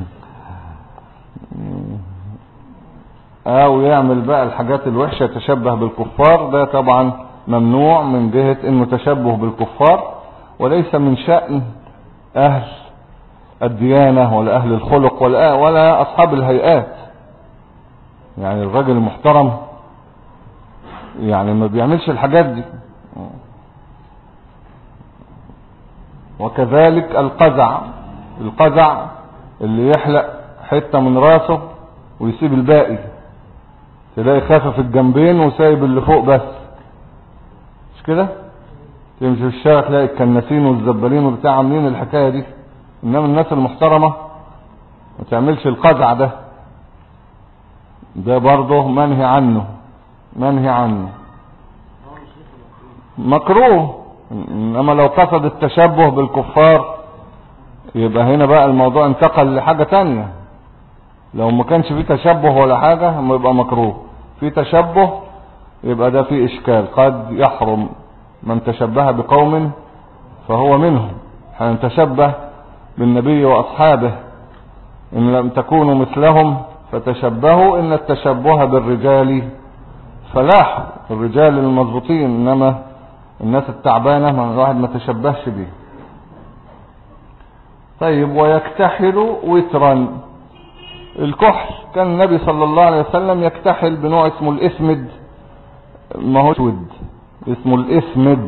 او يعمل بقى الحاجات الوحشة يتشبه بالكفار، ده طبعا ممنوع من جهة انه تشبه بالكفار، وليس من شأن اهل الديانة ولا اهل الخلق ولا اصحاب الهيئات. يعني الراجل المحترم يعني ما بيعملش الحاجات دي. وكذلك القزع اللي يحلق حتة من راسه ويسيب الباقي، تلاقي خافف الجنبين وسايب اللي فوق بس، مش كده؟ تمشي في الشارع تلاقي الكناسين والزبالين وبتاع عاملين الحكاية دي. انما الناس المحترمة ما تعملش القزع ده برضه منهي عنه مكروه. انما لو قصد التشبه بالكفار يبقى هنا بقى الموضوع انتقل لحاجة تانية. لو ما كانش فيه تشبه ولا حاجة يبقى مكروه، في تشبه يبقى ده فيه اشكال، قد يحرم من تشبه بقوم فهو منهم. هنتشبه بالنبي واصحابه، ان لم تكونوا مثلهم فتشبهوا، ان التشبه بالرجال فلاح، الرجال المضبوطين، انما الناس التعبانة ما الواحد ما تشبهش بيه. طيب، ويكتحل وترا. الكحل كان النبي صلى الله عليه وسلم يكتحل بنوع اسمه الاسمد، ما هو اسود، اسمه الاسمد،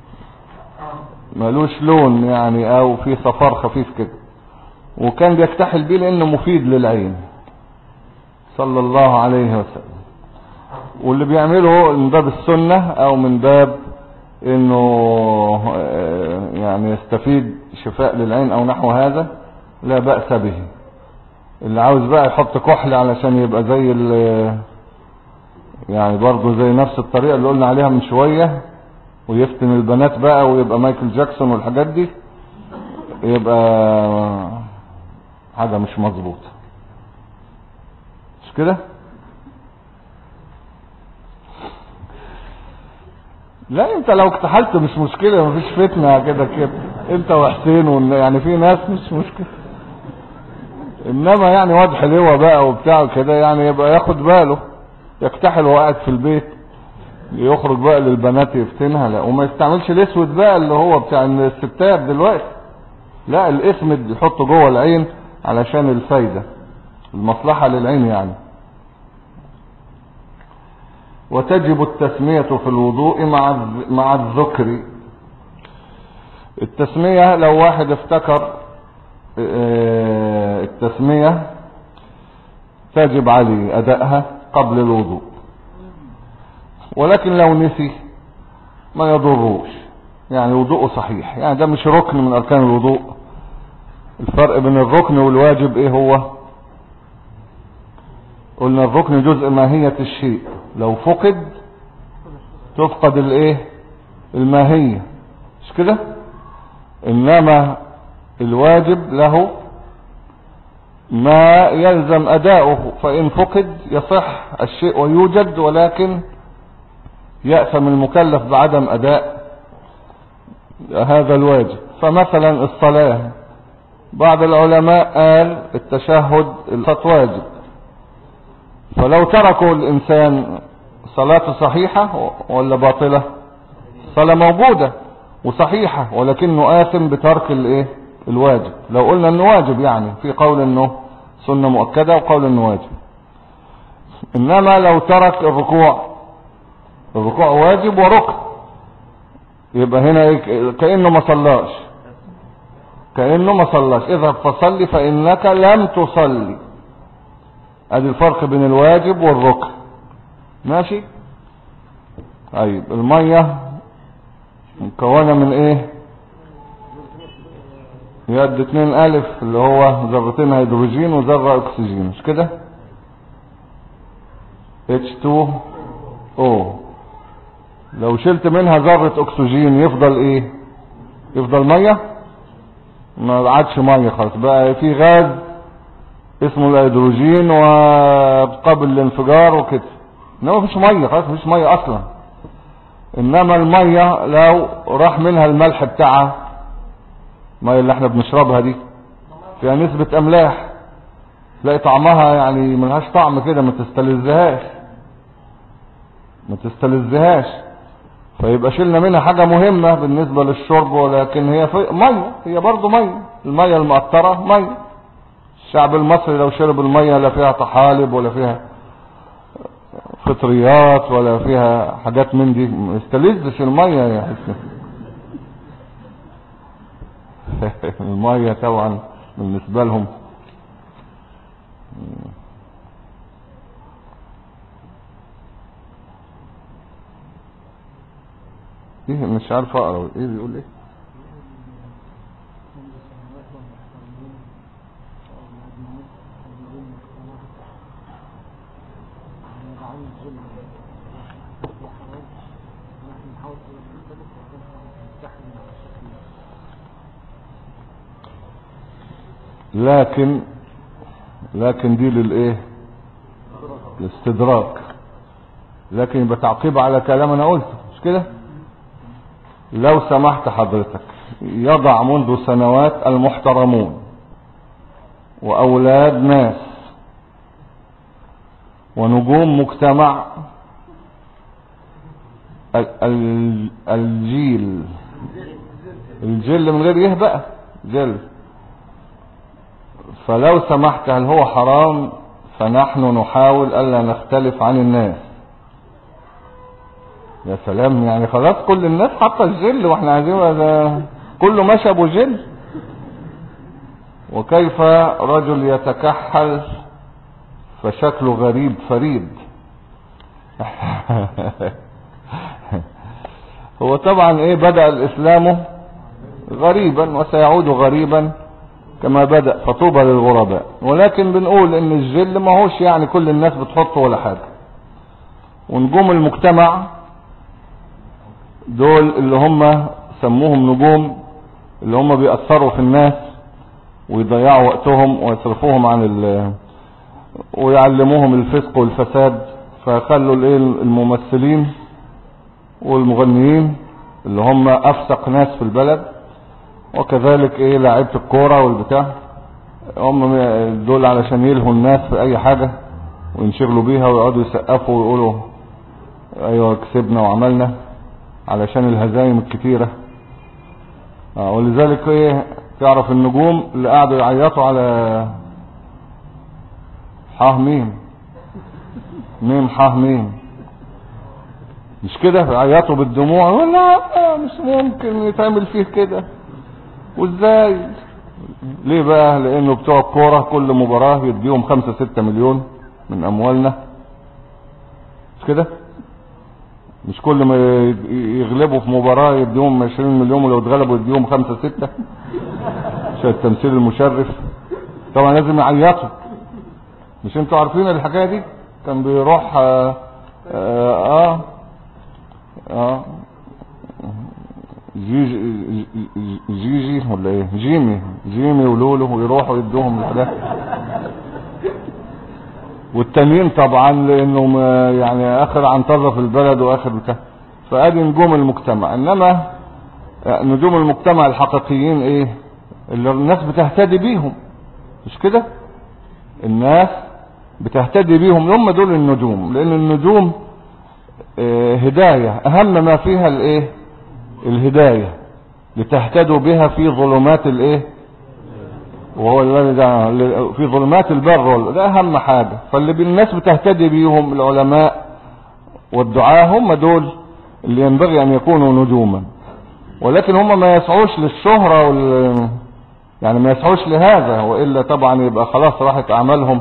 ملوش لون يعني او في صفار خفيف كده، وكان بيكتحل بيه لانه مفيد للعين صلى الله عليه وسلم. واللي بيعمله من باب السنة او من باب انه يعني يستفيد شفاء للعين او نحو هذا لا بأس به. اللي عاوز بقى يحط كحل علشان يبقى زي يعني برضه زي نفس الطريقة اللي قلنا عليها من شوية، ويفتن البنات بقى ويبقى مايكل جاكسون والحاجات دي، يبقى حاجة مش مظبوطة، مش كده؟ لا انت لو اكتحلت مش مشكلة، مفيش فتنة كده كده، انت وحسين يعني في ناس مش مشكلة. انما يعني واد حلوة بقى وبتاع كده يعني يبقى ياخد باله، يكتحل وقاعد في البيت، يخرج بقى للبنات يفتنها. لا، وما يستعملش الاسود بقى اللي هو بتاع الستات دلوقتي، لا الاسمد يحطه جوه العين علشان الفايدة، المصلحة للعين يعني. وتجب التسمية في الوضوء مع الذكر. التسمية لو واحد افتكر التسمية تجب عليه أدائها قبل الوضوء، ولكن لو نسي ما يضروش، يعني وضوءه صحيح. يعني ده مش ركن من أركان الوضوء. الفرق بين الركن والواجب ايه هو؟ قلنا الركن جزء ماهية الشيء، لو فقد تفقد الايه؟ الماهية، مش كده؟ انما الواجب له ما يلزم اداؤه، فان فقد يصح الشيء ويوجد، ولكن يأثم المكلف بعدم اداء هذا الواجب. فمثلا الصلاة، بعض العلماء قال التشهد واجب، فلو تركوا الانسان صلاته صحيحة ولا باطلة؟ صلاة موجودة وصحيحة، ولكنه آثم بترك الايه؟ الواجب. لو قلنا انه واجب، يعني في قول انه سنة مؤكدة وقول انه واجب. انما لو ترك الركوع واجب وركن، يبقى هنا كأنه ما صلاش، اذهب فصلي فإنك لم تصلي. ادي الفرق بين الواجب والركن، ماشي؟ طيب المية مكونة من ايه؟ يد 2 ألف اللي هو ذرتين هيدروجين وذرة اكسجين، مش كده؟ H2O. لو شلت منها ذرة اكسجين يفضل ايه؟ يفضل مية؟ ما عادش مية خلاص، بقى في غاز اسمه الهيدروجين وقابل للانفجار وكده. انما مفيش مية خلاص، مفيش مية اصلا. انما المية لو راح منها الملح بتاعها، المية اللي احنا بنشربها دي فيها نسبة املاح، تلاقي طعمها يعني ملهاش طعم كده، ما تستلذهاش. فيبقى شلنا منها حاجة مهمة بالنسبة للشرب، ولكن هي مية، هي برضو مية. المية المقطرة مية. الشعب المصري لو شرب المية لا فيها طحالب ولا فيها فطريات ولا فيها حاجات من دي، ما يستلذش المية يا حسن. المية طبعا بالنسبة لهم ايه، مش عارف اقرا ايه بيقول ايه. لكن دي للايه؟ الاستدراك. لكن يبقى تعقيب على كلام انا قلته، مش كده؟ لو سمحت حضرتك، يضع منذ سنوات المحترمون واولاد ناس ونجوم مجتمع الجيل من غير يه بقى جل. فلو سمحت، هل هو حرام؟ فنحن نحاول ألا نختلف عن الناس. يا سلام، يعني خلاص كل الناس حاطه الجل واحنا عايزين كله ماشي ابو جل. وكيف رجل يتكحل فشكله غريب فريد. هو طبعا ايه، بدأ الاسلام غريبا وسيعود غريبا كما بدأ، فطوبى للغرباء. ولكن بنقول ان الجل ما هوش يعني كل الناس بتحطه ولا حاجة. ونجوم المجتمع دول اللي هم سموهم نجوم، اللي هم بيأثروا في الناس ويضيعوا وقتهم ويصرفوهم عن ويعلموهم الفسق والفساد، فخلوا الممثلين والمغنيين اللي هم افسق ناس في البلد، وكذلك ايه لعيبه الكوره والبتاع، هم دول علشان يلهوا الناس في اي حاجه وينشغلوا بيها ويقعدوا يسقفوا ويقولوا ايوه كسبنا وعملنا علشان الهزايم الكتيره. ولذلك ايه تعرف النجوم اللي قعدوا يعيطوا على ميم ميم مش كده، يعيطوا بالدموع، ولا مش ممكن يتعمل فيه كده وازاي. ليه بقى؟ لانه بتوع الكوره كل مباراه يديهم 5-6 مليون من اموالنا، مش كده؟ مش كل ما يغلبوا في مباراه يديهم 20 مليون، ولو اتغلبوا يديهم 5-6 عشان التمثيل المشرف. طبعا لازم يعيطوا. مش انتوا عارفين الحكايه دي؟ كان بيروح جيجي ولا ايه، جيمي ولولو، ويروحوا يدوهم الحاجات. والتانيين طبعا لانهم يعني اخر عنطزه في البلد واخر بتاع. فادي نجوم المجتمع. انما نجوم المجتمع الحقيقيين ايه؟ اللي الناس بتهتدي بيهم، مش كده؟ الناس بتهتدي بيهم، هم دول النجوم. لان النجوم هداية، اهم ما فيها الايه؟ الهداية لتهتدوا بها في ظلمات الايه؟ وهو الذي في ظلمات البر، ده اهم حاجة. فاللي بالناس بتهتدي بيهم العلماء والدعاة، هم دول اللي ينبغي ان يكونوا نجوما. ولكن هم ما يسعوش للشهرة يعني ما يسعوش لهذا، وإلا طبعا يبقى خلاص راحت اعمالهم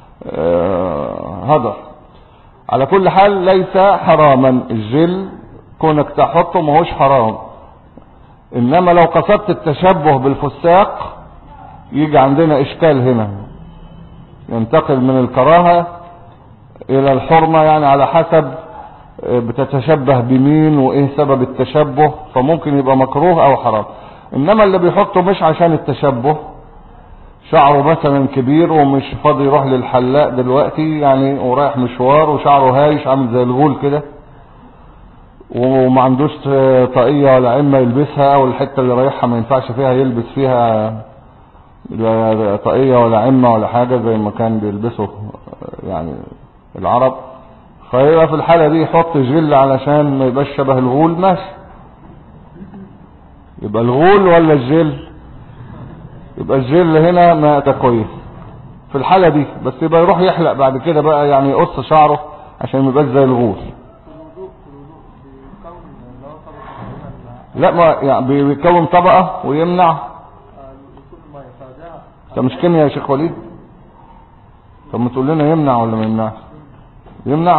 هدر. على كل حال ليس حراما الجل، كونك تحطه ما هوش حرام. انما لو قصدت التشبه بالفساق يجي عندنا اشكال هنا، ينتقل من الكراهة الى الحرمة، يعني على حسب بتتشبه بمين وايه سبب التشبه، فممكن يبقى مكروه او حرام. انما اللي بيحطه مش عشان التشبه، شعره مثلا كبير ومش فاضي يروح للحلاق دلوقتي يعني، ورايح مشوار وشعره هايش عامل زي الغول كده، وما عندوش طاقية ولا عمة يلبسها، او الحتة اللي رايحها ما ينفعش فيها يلبس فيها طاقية ولا عمة ولا حاجة زي ما كان بيلبسوا يعني العرب. فيبقى في الحالة دي يحط جل علشان ما يبقاش شبه الغول، ماشي. يبقى الغول ولا الجل؟ يبقى الجل هنا ما كويس في الحالة دي، بس يبقى يروح يحلق بعد كده بقى، يعني يقص شعره عشان ما يبقاش زي الغول. لا، ما يعني بيكون طبقة ويمنع. انت مش كيمياء يا شيخ وليد؟ طب ما تقول لنا يمنع ولا ما يمنعش؟ يمنع.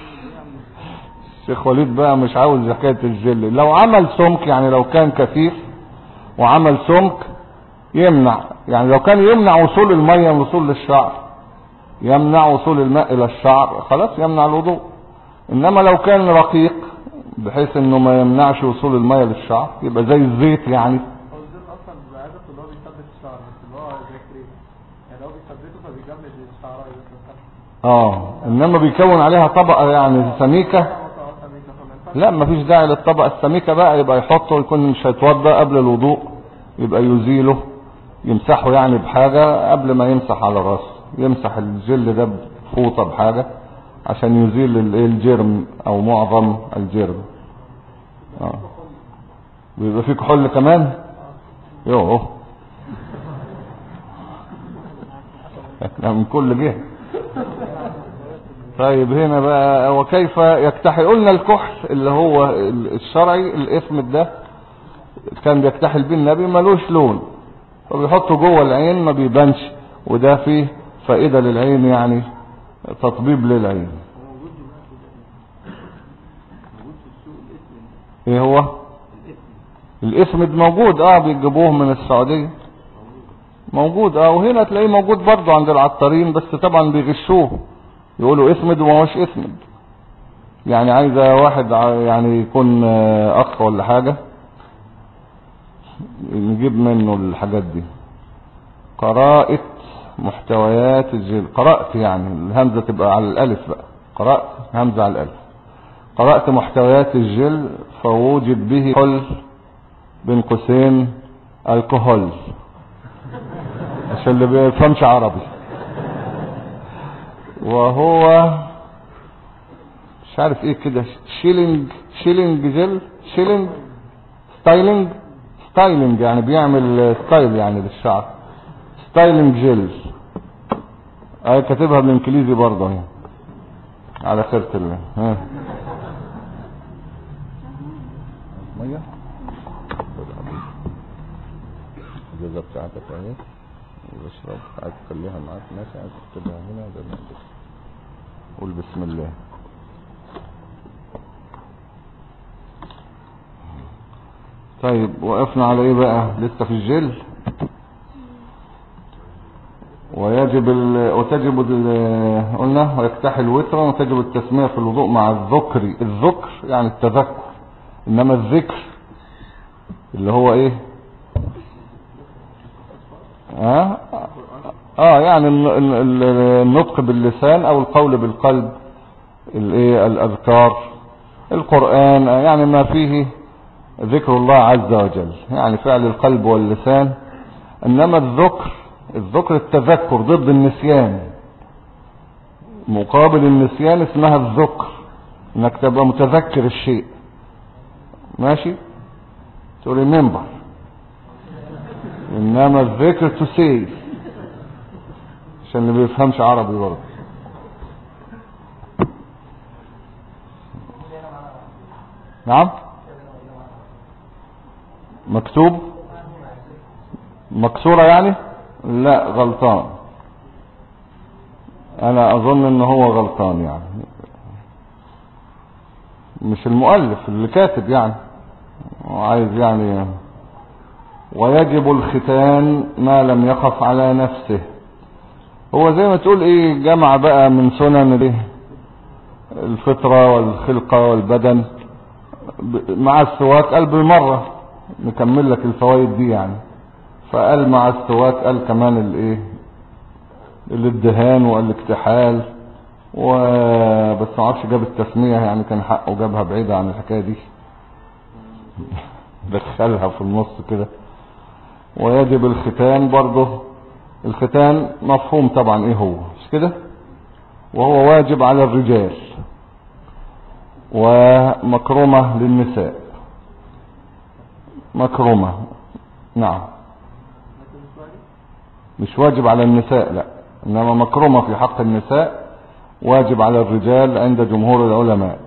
شيخ وليد بقى مش عاوز حكاية الجل. لو عمل سمك، يعني لو كان كثيف وعمل سمك يمنع، يعني لو كان يمنع وصول المية من وصول للشعر، يمنع وصول الماء الى الشعر، خلاص يمنع الوضوء. انما لو كان رقيق بحيث انه ما يمنعش وصول المية للشعر، يبقى زي الزيت يعني. هو الزيت اصلا بعادته اللي هو بيثبت الشعر، بس اللي هو زي كريم يعني، هو بيثبته فبيجمد الشعر. انما بيكون عليها طبقة يعني سميكة. لا، مفيش داعي للطبقة السميكة بقى. يبقى يحطه، يكون مش هيتوضأ قبل الوضوء، يبقى يزيله، يمسحه يعني بحاجة قبل ما يمسح على راسه، يمسح الجل ده بفوطة بحاجة عشان يزيل الجرم او معظم الجرم. بيبقى فيه كحول كمان. يوه من كل جهة. طيب هنا بقى، وكيف يكتحل؟ قلنا الكحل اللي هو الشرعي، الاسم ده كان بيكتحل بيه النبي، ملوش لون، فبيحطه جوه العين ما بيبانش، وده فيه فائدة للعين، يعني تطبيب للعين. ايه هو الاسمد؟ موجود، بيجيبوه من السعودية، موجود. وهنا تلاقيه موجود برضو عند العطارين، بس طبعا بيغشوه، يقولوا اسمد وما هوش اسمد. يعني عايزة واحد يعني يكون اخ ولا حاجة نجيب منه الحاجات دي. قراءة محتويات الجل، قرأت يعني الهمزة تبقى على الالف بقى، قرأت همزة على الالف. قرأت محتويات الجل فوجد به حل بين قوسين الكحول، عشان اللي بيفهمش عربي. وهو مش عارف ايه كده، شيلينج جل، ستايلينج يعني بيعمل ستايل يعني للشعر، ستايلينج جل. كاتبها بالانجليزي برضه اهي على خيرة الله. ميه الجزء بتاعتك اهي واشرب. عايز تخليها معاك ماشي، عايز تكتبها هنا زي ما انت قول بسم الله. طيب وقفنا على ايه بقى؟ لسه في الجل. وتجب قلنا ويكتحل وترا، وتجب التسمية في الوضوء مع الذكر يعني التذكر، انما الذكر اللي هو ايه؟ يعني النطق باللسان او القول بالقلب، الايه؟ الاذكار، القرآن، يعني ما فيه ذكر الله عز وجل، يعني فعل القلب واللسان. انما الذكر التذكر ضد النسيان، مقابل النسيان اسمها الذكر، انك تبقى متذكر الشيء، ماشي، to remember. انما الذكر to say، عشان اللي بيفهمش عربي برضه. نعم مكتوب مكسورة يعني؟ لا غلطان، انا اظن ان هو غلطان يعني، مش المؤلف اللي كاتب يعني، وعايز يعني. ويجب الختان ما لم يخف على نفسه. هو زي ما تقول ايه، جمع بقى من سنن الفطرة والخلقة والبدن مع السواك. قال بالمرة نكمل لك الفوائد دي يعني، فقال مع السواك، قال كمان الايه، الادهان والاكتحال، وبس ما عرفش جاب التسمية يعني، كان حقه جابها بعيدة عن الحكاية دي، دخلها في النص كده. ويجب الختان برضه. الختان مفهوم طبعا ايه هو، مش كده؟ وهو واجب على الرجال ومكرمة للنساء. مكرمة، نعم، مش واجب على النساء لا، انما مكرمة في حق النساء، واجب على الرجال عند جمهور العلماء.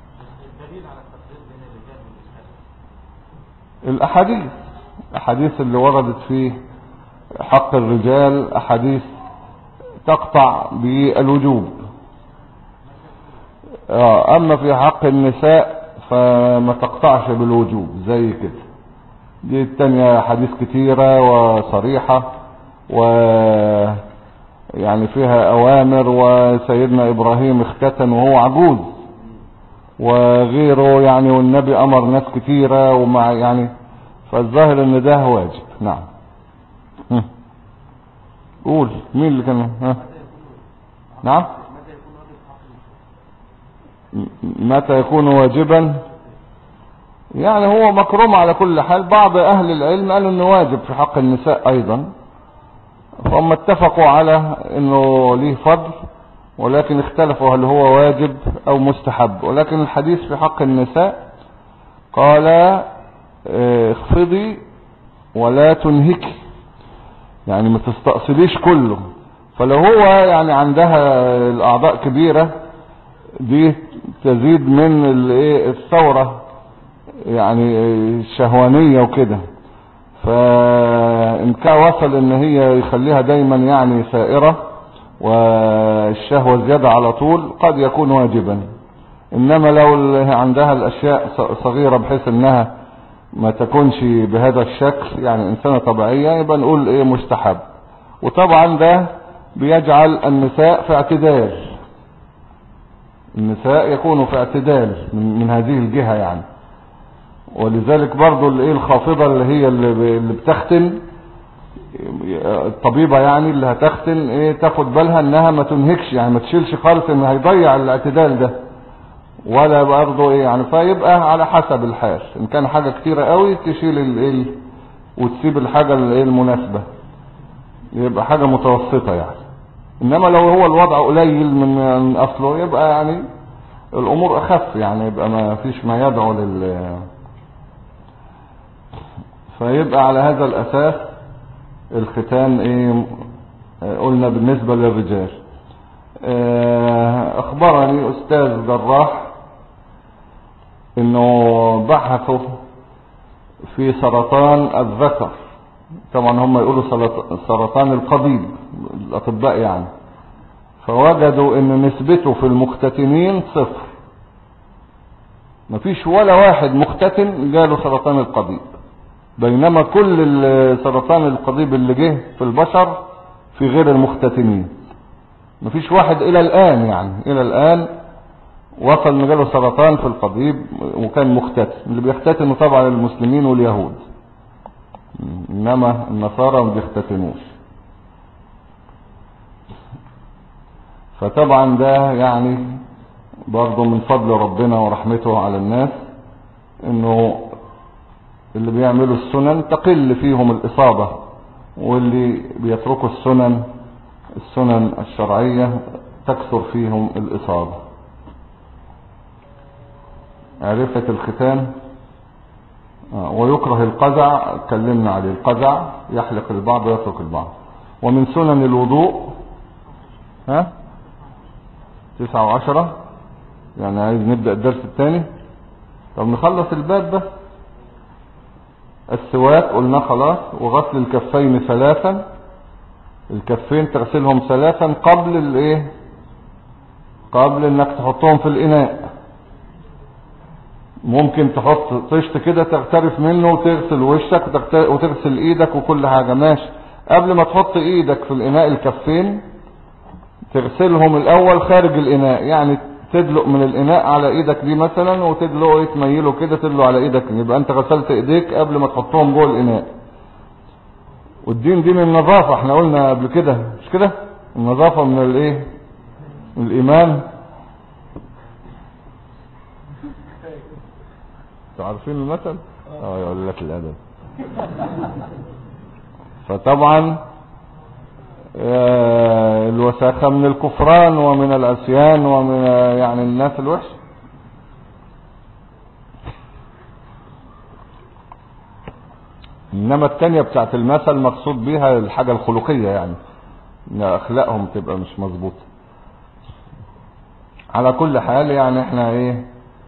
الأحاديث اللي وردت في حق الرجال أحاديث تقطع بالوجوب، أما في حق النساء فما تقطعش بالوجوب زي كده. دي التانية حديث كتيرة وصريحة، ويعني فيها أوامر. وسيدنا إبراهيم اختتن وهو عجوز وغيره يعني، والنبي أمر ناس كتيرة ومع يعني، فالظاهر ان ده واجب. نعم. قول مين اللي كان نعم. متى يكون واجبا؟ يعني هو مكروم على كل حال. بعض اهل العلم قالوا انه واجب في حق النساء ايضا، فهم اتفقوا على انه ليه فضل، ولكن اختلفوا هل هو واجب او مستحب. ولكن الحديث في حق النساء قال اخفضي ولا تنهكي، يعني ما تستأصليش كله. فلو هو يعني عندها الاعضاء كبيرة دي تزيد من الثورة يعني الشهوانية وكده، فإن كان وصل ان هي يخليها دايما يعني سائرة والشهوة زيادة على طول قد يكون واجبا. انما لو عندها الاشياء صغيرة بحيث انها ما تكونش بهذا الشكل يعني انسانة طبيعية، يبقى نقول ايه مستحب. وطبعا ده بيجعل النساء في اعتدال، النساء يكونوا في اعتدال من هذه الجهة يعني. ولذلك برضو الخافضة اللي بتختن، الطبيبة يعني اللي هتختن تاخد بالها انها ما تنهكش، يعني ما تشيلش خالص، ان هيضيع الاعتدال ده. ولا برضه ايه يعني. فيبقى على حسب الحال، ان كان حاجة كتيرة قوي تشيل الايه وتسيب الحاجة الايه المناسبة، يبقى حاجة متوسطة يعني. انما لو هو الوضع قليل من اصله يبقى يعني الامور اخف يعني، يبقى ما فيش ما يدعو فيبقى على هذا الاساس الختان ايه قلنا بالنسبة للرجال. اخبرني استاذ جراح انه بحثوا في سرطان الذكر، طبعا هم يقولوا سرطان القضيب الاطباء يعني، فوجدوا ان نسبته في المختتنين 0. مفيش ولا واحد مختتن جاله سرطان القضيب، بينما كل سرطان القضيب اللي جه في البشر في غير المختتنين. مفيش واحد الى الان يعني الى الان وصل ان جاله سرطان في القضيب وكان مختتن. اللي بيختتنوا طبعا المسلمين واليهود، انما النصارى ما بيختتنوش. فطبعا ده يعني برضه من فضل ربنا ورحمته على الناس، انه اللي بيعملوا السنن تقل فيهم الاصابة، واللي بيتركوا السنن الشرعية تكثر فيهم الاصابة. عرفت الختان. ويكره القزع، اتكلمنا عليه. القزع يحلق البعض ويترك البعض. ومن سنن الوضوء 9 و10 يعني. عايز نبدأ الدرس الثاني؟ طب نخلص الباب بس. السواك قلنا خلاص. وغسل الكفين 3، الكفين تغسلهم 3 قبل الايه، قبل انك تحطهم في الاناء. ممكن تحط طشت كده تغترف منه وتغسل وشك وتغسل ايدك وكل حاجة ماشي. قبل ما تحط ايدك في الاناء الكفين تغسلهم الاول خارج الاناء، يعني تدلق من الاناء على ايدك دي مثلا وتدلقه تميله كده تدلق على ايدك، يبقى انت غسلت ايديك قبل ما تحطهم جوه الاناء. والدين دين النظافة، احنا قلنا قبل كده مش كده؟ النظافة من الايه، من الايمان. تعرفين المثل؟ يقول لك الادب. فطبعا الوساخة من الكفران ومن العصيان ومن يعني الناس الوحش. انما التانية بتاعت المثل مقصود بيها الحاجة الخلقية، يعني ان اخلاقهم تبقى مش مظبوطة. على كل حال يعني احنا ايه،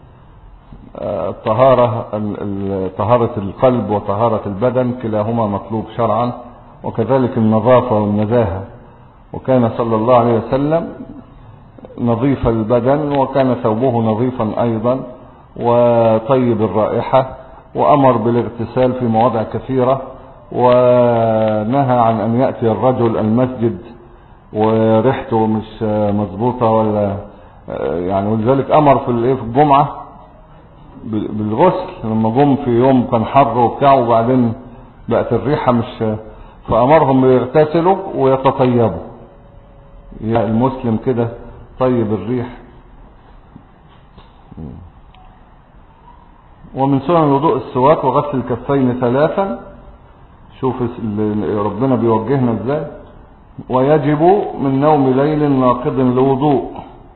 طهارة القلب وطهارة البدن كلاهما مطلوب شرعا، وكذلك النظافة والنزاهة. وكان صلى الله عليه وسلم نظيف البدن، وكان ثوبه نظيفا ايضا وطيب الرائحة، وامر بالاغتسال في مواضع كثيرة، ونهى عن ان يأتي الرجل المسجد وريحته مش مظبوطة ولا يعني. ولذلك امر في الجمعة بالغسل، لما جم في يوم كان حر وبتاع وبعدين بقت الريحة مش، فامرهم يغتسلوا ويتطيبوا. يا المسلم كده طيب الريح. ومن سنن الوضوء السواك وغسل الكفين 3. شوف ربنا بيوجهنا ازاي. ويجب من نوم ليل ناقض لوضوء.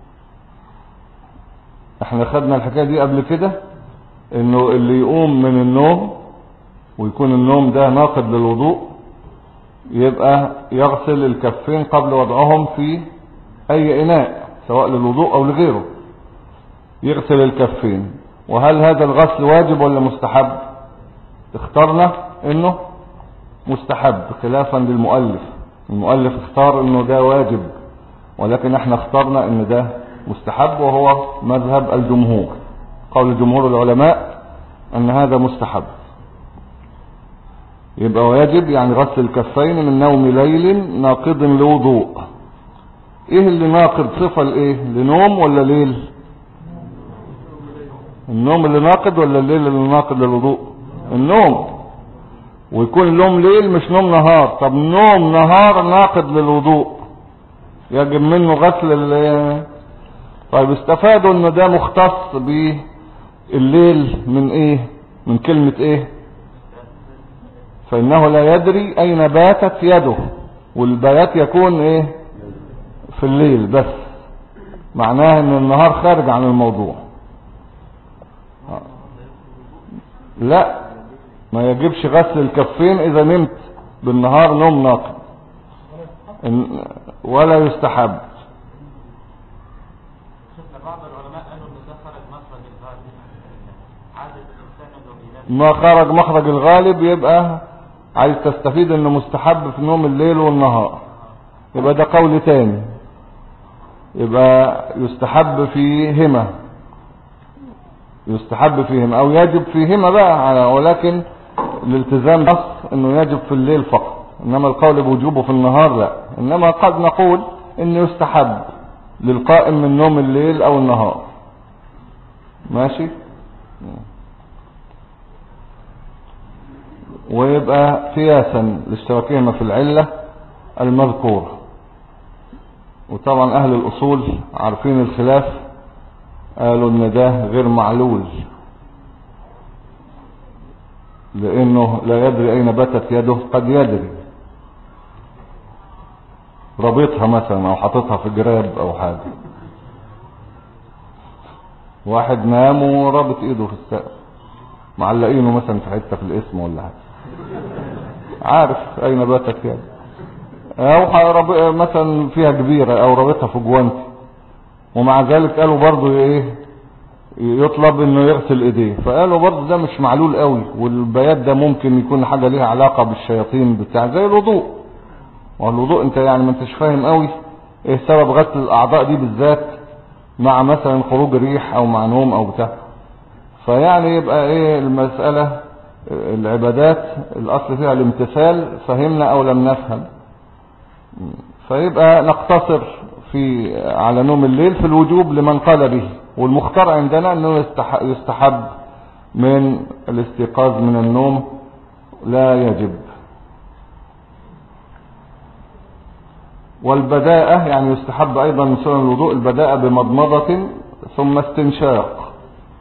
احنا خدنا الحكاية دي قبل كده، انه اللي يقوم من النوم ويكون النوم ده ناقض للوضوء يبقى يغسل الكفين قبل وضعهم في اي اناء سواء للوضوء او لغيره. يغسل الكفين. وهل هذا الغسل واجب ولا مستحب؟ اخترنا انه مستحب خلافا للمؤلف. المؤلف اختار انه ده واجب، ولكن احنا اخترنا ان ده مستحب، وهو مذهب الجمهور. قول جمهور العلماء ان هذا مستحب. يبقى واجب يعني غسل الكفين من نوم ليل ناقض لوضوء. ايه اللي ناقض؟ صفة لايه؟ لنوم ولا ليل؟ النوم اللي ناقض ولا الليل اللي ناقض للوضوء؟ النوم. ويكون نوم ليل مش نوم نهار. طب نوم نهار ناقض للوضوء يجب منه غسل طيب استفادوا ان ده مختص بالليل من ايه؟ من كلمة ايه؟ فانه لا يدري اين باتت يده، والبيات يكون ايه؟ في الليل بس، معناه ان النهار خارج عن الموضوع. لا، ما يجبش غسل الكفين اذا نمت بالنهار نوم ناقض، ولا يستحب. شفنا بعض العلماء قالوا ان ده خرج مخرج الغالب، عادة الانسان انه ما خرج مخرج الغالب يبقى عايز تستفيد انه مستحب في نوم الليل والنهار، يبقى ده قول تاني، يبقى يستحب فيهما، يستحب فيهما او يجب فيهما بقى، ولكن الالتزام بس انه يجب في الليل فقط، انما القول بوجوبه في النهار لا. انما قد نقول انه يستحب للقائم من نوم الليل او النهار. ماشي. ويبقى قياسا لاشتراكهما في العلة المذكورة. وطبعا اهل الاصول عارفين الخلاف، قالوا ان ده غير معلول، لانه لا يدري اين باتت يده، قد يدري ربطها مثلا او حطتها في جراب او حاجة، واحد نام وربط ايده في السقف، معلقينه مثلا في حتة في الاسم ولا حاجة، عارف اين باتت يده، او مثلا فيها كبيرة او ربطها في جوانتي، ومع ذلك قالوا برضو ايه يطلب انه يغسل ايديه، فقالوا برضو ده مش معلول قوي، والبيات ده ممكن يكون حاجة ليها علاقة بالشياطين بتاع زي الوضوء، والوضوء انت يعني ما انتش فاهم قوي ايه سبب غسل الاعضاء دي بالذات مع مثلا خروج ريح او مع نوم او بتاع، فيعني يبقى ايه المسألة العبادات الاصل فيها الامتثال، فهمنا او لم نفهم، فيبقى نقتصر على نوم الليل في الوجوب لمن قال به، والمختار عندنا انه يستحب من الاستيقاظ من النوم، لا يجب. والبداءة يعني يستحب ايضا من سنن الوضوء البداءة بمضمضة ثم استنشاق.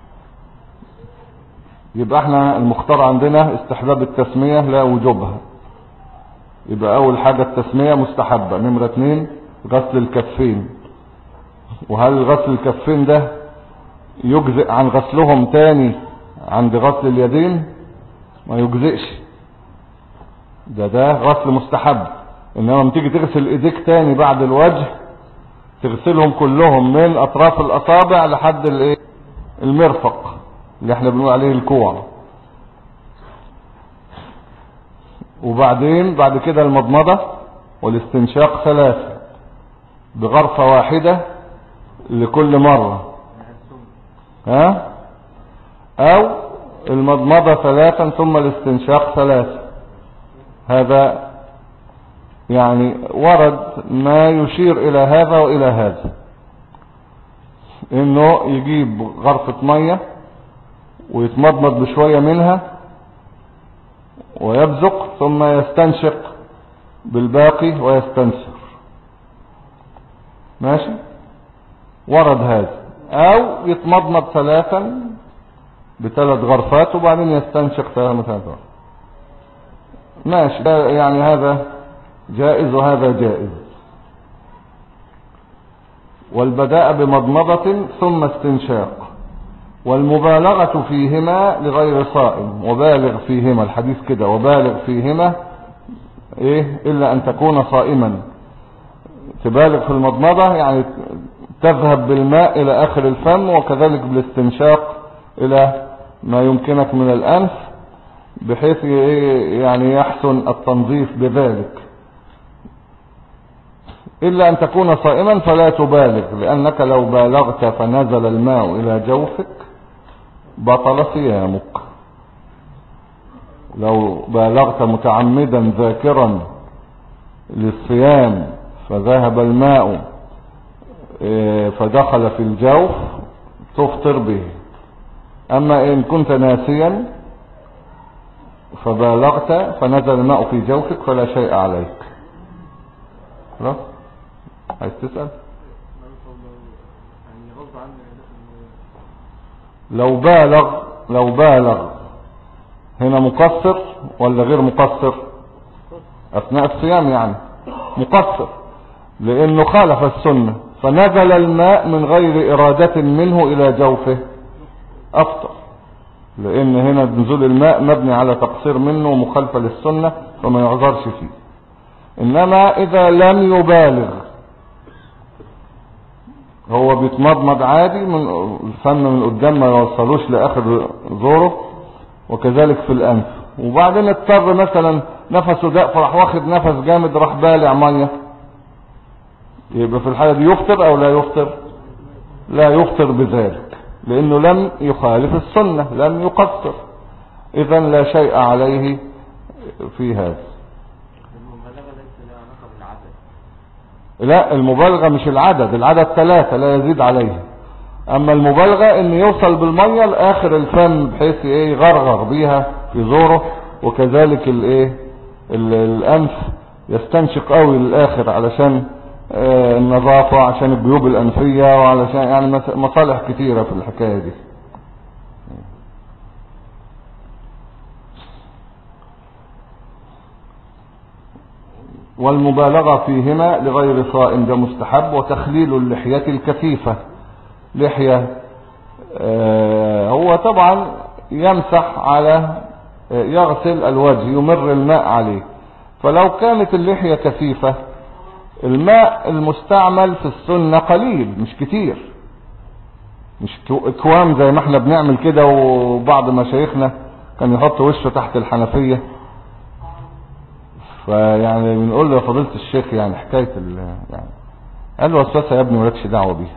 يبقى احنا المختار عندنا استحباب التسمية لا وجوبها، يبقى اول حاجة التسمية مستحبة. نمرة 2 غسل الكفين، وهل غسل الكفين ده يجزئ عن غسلهم تاني عند غسل اليدين؟ ما يجزئش، ده غسل مستحب. انما لما تيجي تغسل ايديك تاني بعد الوجه تغسلهم كلهم من اطراف الاصابع لحد المرفق اللي احنا بنقول عليه الكوع، وبعدين بعد كده المضمضة والاستنشاق 3 بغرفة واحدة لكل مرة، او المضمضة 3 ثم الاستنشاق 3. هذا يعني ورد ما يشير الى هذا والى هذا، انه يجيب غرفة مية ويتمضمض بشوية منها ويبزق ثم يستنشق بالباقي ويستنثر. ماشي، ورد هذا. او يتمضمض 3 ب3 غرفات وبعدين يستنشق 3 ماشي، يعني هذا جائز وهذا جائز. والبداء بمضمضة ثم استنشاق، والمبالغة فيهما لغير صائم، وبالغ فيهما، الحديث كده وبالغ فيهما إلا أن تكون صائما. تبالغ في المضمضة يعني تذهب بالماء إلى آخر الفم، وكذلك بالاستنشاق إلى ما يمكنك من الأنف، بحيث يعني يحسن التنظيف بذلك. إلا أن تكون صائما فلا تبالغ، لأنك لو بالغت فنزل الماء إلى جوفك بطل صيامك. لو بالغت متعمدا ذاكرا للصيام فذهب الماء فدخل في الجوف تفطر به. أما إن كنت ناسيا فبالغت فنزل الماء في جوفك فلا شيء عليك. خلاص؟ عايز تسأل؟ يعني غض لو بالغ هنا مقصر ولا غير مقصر؟ اثناء الصيام يعني مقصر، لانه خالف السنة فنزل الماء من غير ارادة منه الى جوفه افطر، لان هنا نزول الماء مبني على تقصير منه ومخالفة للسنة فما يعذرش فيه. انما اذا لم يبالغ هو بيتمضمض عادي من الفم من قدام ما يوصلوش لاخر زوره، وكذلك في الانف، وبعدين اضطر مثلا نفسه ضاق فراح واخد نفس جامد راح بالع ميه، يبقى في الحالة دي يفطر او لا يفطر؟ لا يفطر بذلك، لانه لم يخالف السنة، لم يقصر، اذا لا شيء عليه في هذا. المبالغة ليس لها علاقة بالعدد. لا المبالغة مش العدد 3 لا يزيد عليه، اما المبالغة ان يوصل بالمية لاخر الفم بحيث ايه يغرغر بيها في زوره، وكذلك الانف يستنشق قوي للاخر علشان النظافة، عشان الجيوب الانفية، وعلشان يعني مصالح كتيرة في الحكاية دي. والمبالغة فيهما لغير صائم ده مستحب. وتخليل اللحية الكثيفة، لحية هو طبعا يمسح على يغسل الوجه يمر الماء عليه، فلو كانت اللحية كثيفة الماء المستعمل في السنة قليل مش كتير، مش كوام زي ما احنا بنعمل كده، وبعض مشايخنا كان يحط وشه تحت الحنفية. فيعني بنقول له فضيلة الشيخ يعني حكاية يعني قال له وسوسة يا ابني مالكش دعوة بيها،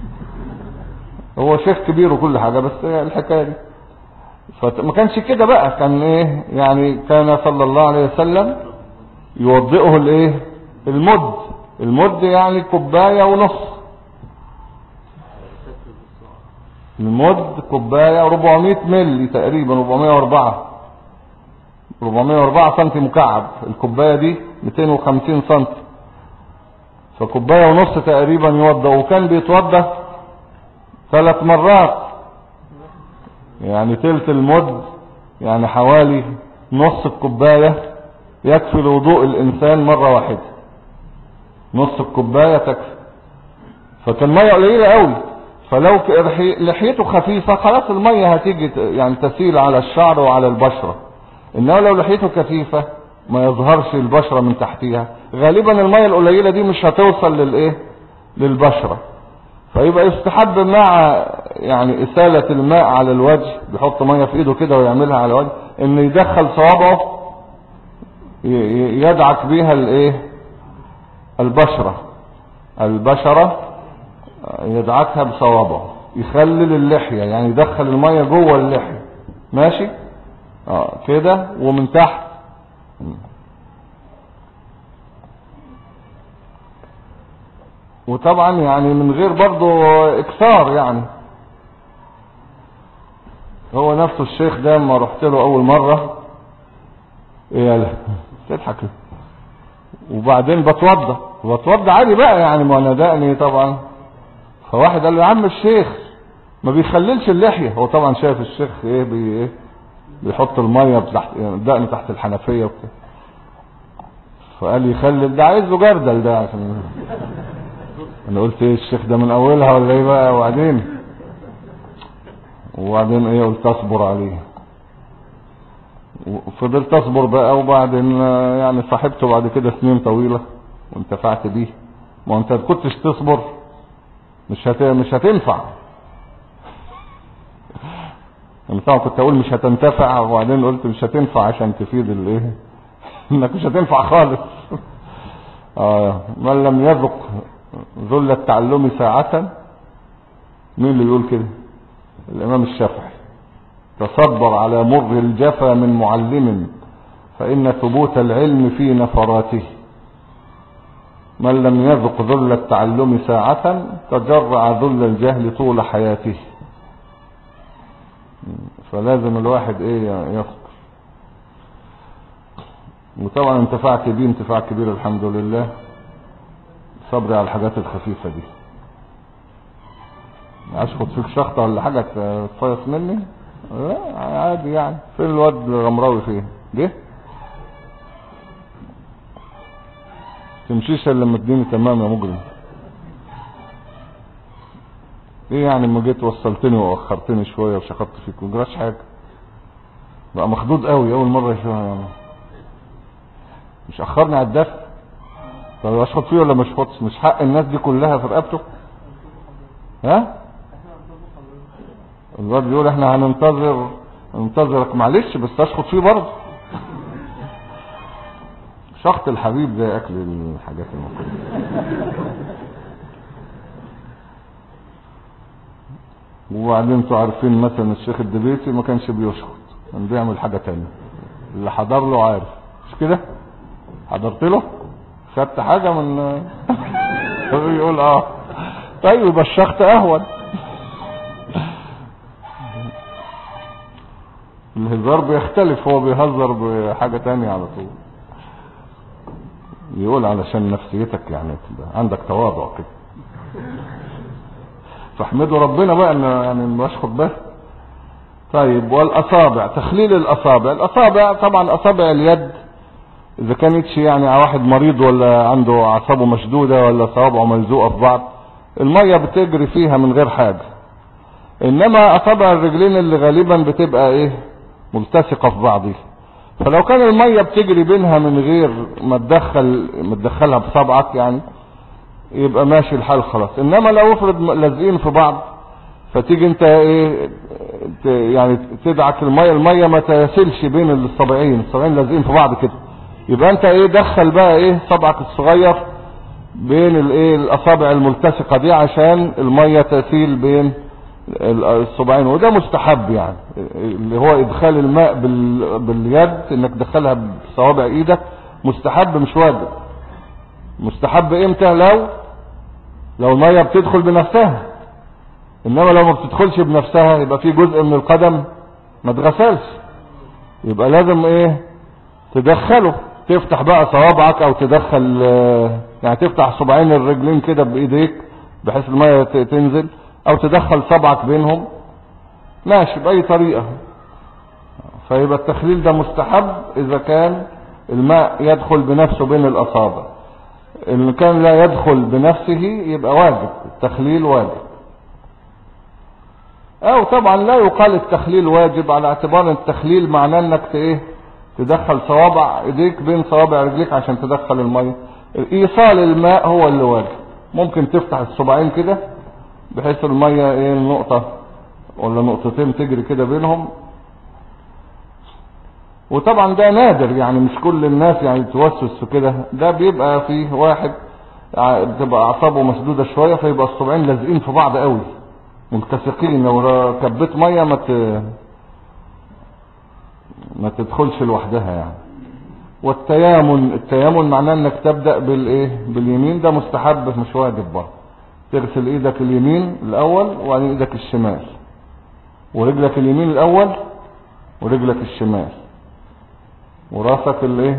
هو شيخ كبير وكل حاجة بس الحكاية دي. فما كانش كده بقى، كان ايه يعني كان صلى الله عليه وسلم يوضئه الايه المد يعني كوباية ونص، المد كوباية 400 ملي تقريبا، 404 سنتي مكعب، الكوباية دي 250 سنتي، فكوباية ونص تقريبا يوضأ، وكان بيتوضأ 3 مرات، يعني تلت المد يعني حوالي نص الكوباية يكفي لوضوء الانسان مرة واحدة، نص الكوباية تكفي. فكان مية قليلة قوي، فلو لحيته خفيفة خلاص المية هتيجي يعني تسيل على الشعر وعلى البشرة، انما لو لحيته كثيفة ما يظهرش البشرة من تحتها، غالبا المية القليلة دي مش هتوصل للبشرة، فيبقى يستحب مع يعني اسالة الماء على الوجه، بيحط مية في ايده كده ويعملها على الوجه، ان يدخل صوابعه يدعك بيها البشرة يدعكها بصوابعه، يخلل اللحية يعني يدخل المية جوه اللحية، ماشي كده ومن تحت، وطبعا يعني من غير برضو اكثار. يعني هو نفسه الشيخ ده ما رحت له اول مرة ايه تضحك، وبعدين بتوضى عادي بقى يعني، ما ندقني طبعا، فواحد قال له يا عم الشيخ ما بيخللش اللحية، هو طبعا شايف الشيخ ايه بيحط المية دقني تحت الحنفية وكده، فقال يخلل ده عايزه جردل ده، عشان انا قلت ايه الشيخ ده من اولها ولا ايه بقى، وبعدين ايه قلت اصبر عليه، وفضلت اصبر بقى، وبعدين يعني صاحبته بعد كده سنين طويلة وانتفعت بيه. ما انت كنتش تصبر مش هتنفع، انا طبعا كنت اقول مش هتنتفع، وبعدين قلت مش هتنفع عشان تفيد انك مش هتنفع خالص. من لم يذق ذل التعلم ساعة، مين اللي يقول كده؟ الامام الشافعي، تصبر على مر الجفا من معلم فإن ثبوت العلم في نفراته، من لم يذق ذل التعلم ساعة تجرع ذل الجهل طول حياته. فلازم الواحد يصبر، وطبعا انتفعت بيه انتفاع كبير الحمد لله، صبري على الحاجات الخفيفة دي. اشخط فيك شخطة ولا حاجة تفيص مني؟ لا عادي يعني. فين الواد الغمراوي فيه جه؟ تمشيش الا لما تديني تمام يا مجرم. ايه يعني ما جيت وصلتني واخرتني شوية وشخطت فيك ومجراش حاجة؟ بقى مخدود قوي اول مرة يشوفها يعني. مش اخرني على الدفع؟ طب اشخط فيه ولا مش خطش؟ مش حق الناس دي كلها في رقبته؟ ها؟ الواد بيقول احنا هننتظرك. معلش بس اشخط فيه برضه. شخط الحبيب زي اكل الحاجات المفروض. وبعدين انتوا عارفين مثلا الشيخ الدبيسي ما كانش بيشخط، كان بيعمل حاجة تانية. اللي حضر له عارف مش كده؟ حضرت له؟ خدت حاجة من يقول اه. طيب يبقى الشخط اهون. الهزار بيختلف، هو بيهزر بحاجة تانية على طول. يقول علشان نفسيتك يعني عندك تواضع كده. فاحمدوا ربنا بقى ان يعني مش خد بس. طيب والاصابع، تخليل الاصابع طبعا اصابع اليد اذا كانتش يعني واحد مريض ولا عنده اعصابه مشدودة ولا صوابعه ملزوقة في بعض، المية بتجري فيها من غير حاجة. انما اصابع الرجلين اللي غالبا بتبقى ايه ملتصقة في بعضها، فلو كان المية بتجري بينها من غير ما تدخلها بصبعك يعني يبقى ماشي الحال خلاص. انما لو افرض لازقين في بعض فتيجي انت ايه يعني تدعك المية ما تسيلش بين الصبعين لازقين في بعض كده، يبقى انت ايه دخل بقى ايه صبعك الصغير بين الايه الاصابع الملتصقة دي عشان المية تسيل بين الصبعين. وده مستحب يعني، اللي هو ادخال الماء باليد انك تدخلها بصوابع ايدك مستحب مش واجب. مستحب امتى؟ لو المية بتدخل بنفسها. انما لو ما بتدخلش بنفسها يبقى في جزء من القدم ما تغسلش، يبقى لازم ايه تدخله. تفتح بقى صوابعك او تدخل يعني تفتح صباعين الرجلين كده بايديك بحيث المية تنزل، او تدخل صبعك بينهم ماشي باي طريقة. فيبقى التخليل ده مستحب اذا كان الماء يدخل بنفسه بين الاصابع. ان كان لا يدخل بنفسه يبقى واجب، التخليل واجب. او طبعا لا يقال التخليل واجب على اعتبار التخليل معناه انك ايه تدخل صوابع ايديك بين صوابع رجليك عشان تدخل المية. ايصال الماء هو اللي واجب. ممكن تفتح الصباعين كده بحيث المية ايه نقطة ولا نقطتين تجري كده بينهم. وطبعا ده نادر يعني مش كل الناس يعني توسوس في كده، ده بيبقى فيه واحد بتبقى اعصابه مسدودة شوية فيبقى الصباعين لازقين في بعض قوي ملتصقين، لو كبت مية ما تدخلش لوحدها يعني. والتيامن معناه انك تبدأ باليمين، ده مستحب مش واجب برضه. تغسل ايدك اليمين الاول وبعدين ايدك الشمال، ورجلك اليمين الاول ورجلك الشمال، وراسك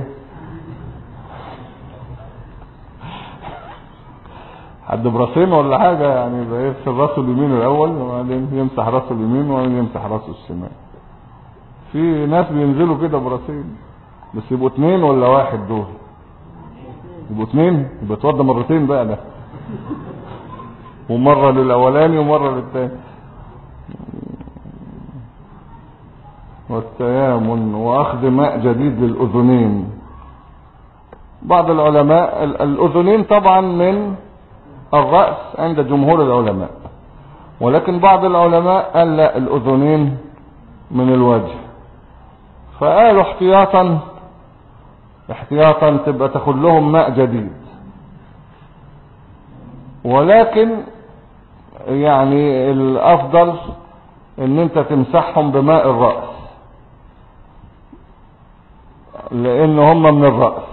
حد براسين ولا حاجة يعني يغسل راسه اليمين الاول وبعدين يمسح راسه اليمين وبعدين يمسح راسه الشمال. في ناس بينزلوا كده براسين بس يبقوا 2 ولا 1 دول؟ يبقوا 2 يبقى اتوضى مرتين بقى ده، ومرة للاولاني ومرة للتاني. والتيامن واخذ ماء جديد للاذنين. بعض العلماء الاذنين طبعا من الرأس عند جمهور العلماء، ولكن بعض العلماء قال لا الاذنين من الوجه، فقالوا احتياطا تبقى تاخد لهم ماء جديد. ولكن يعني الافضل ان انت تمسحهم بماء الرأس لان هم من الرأس.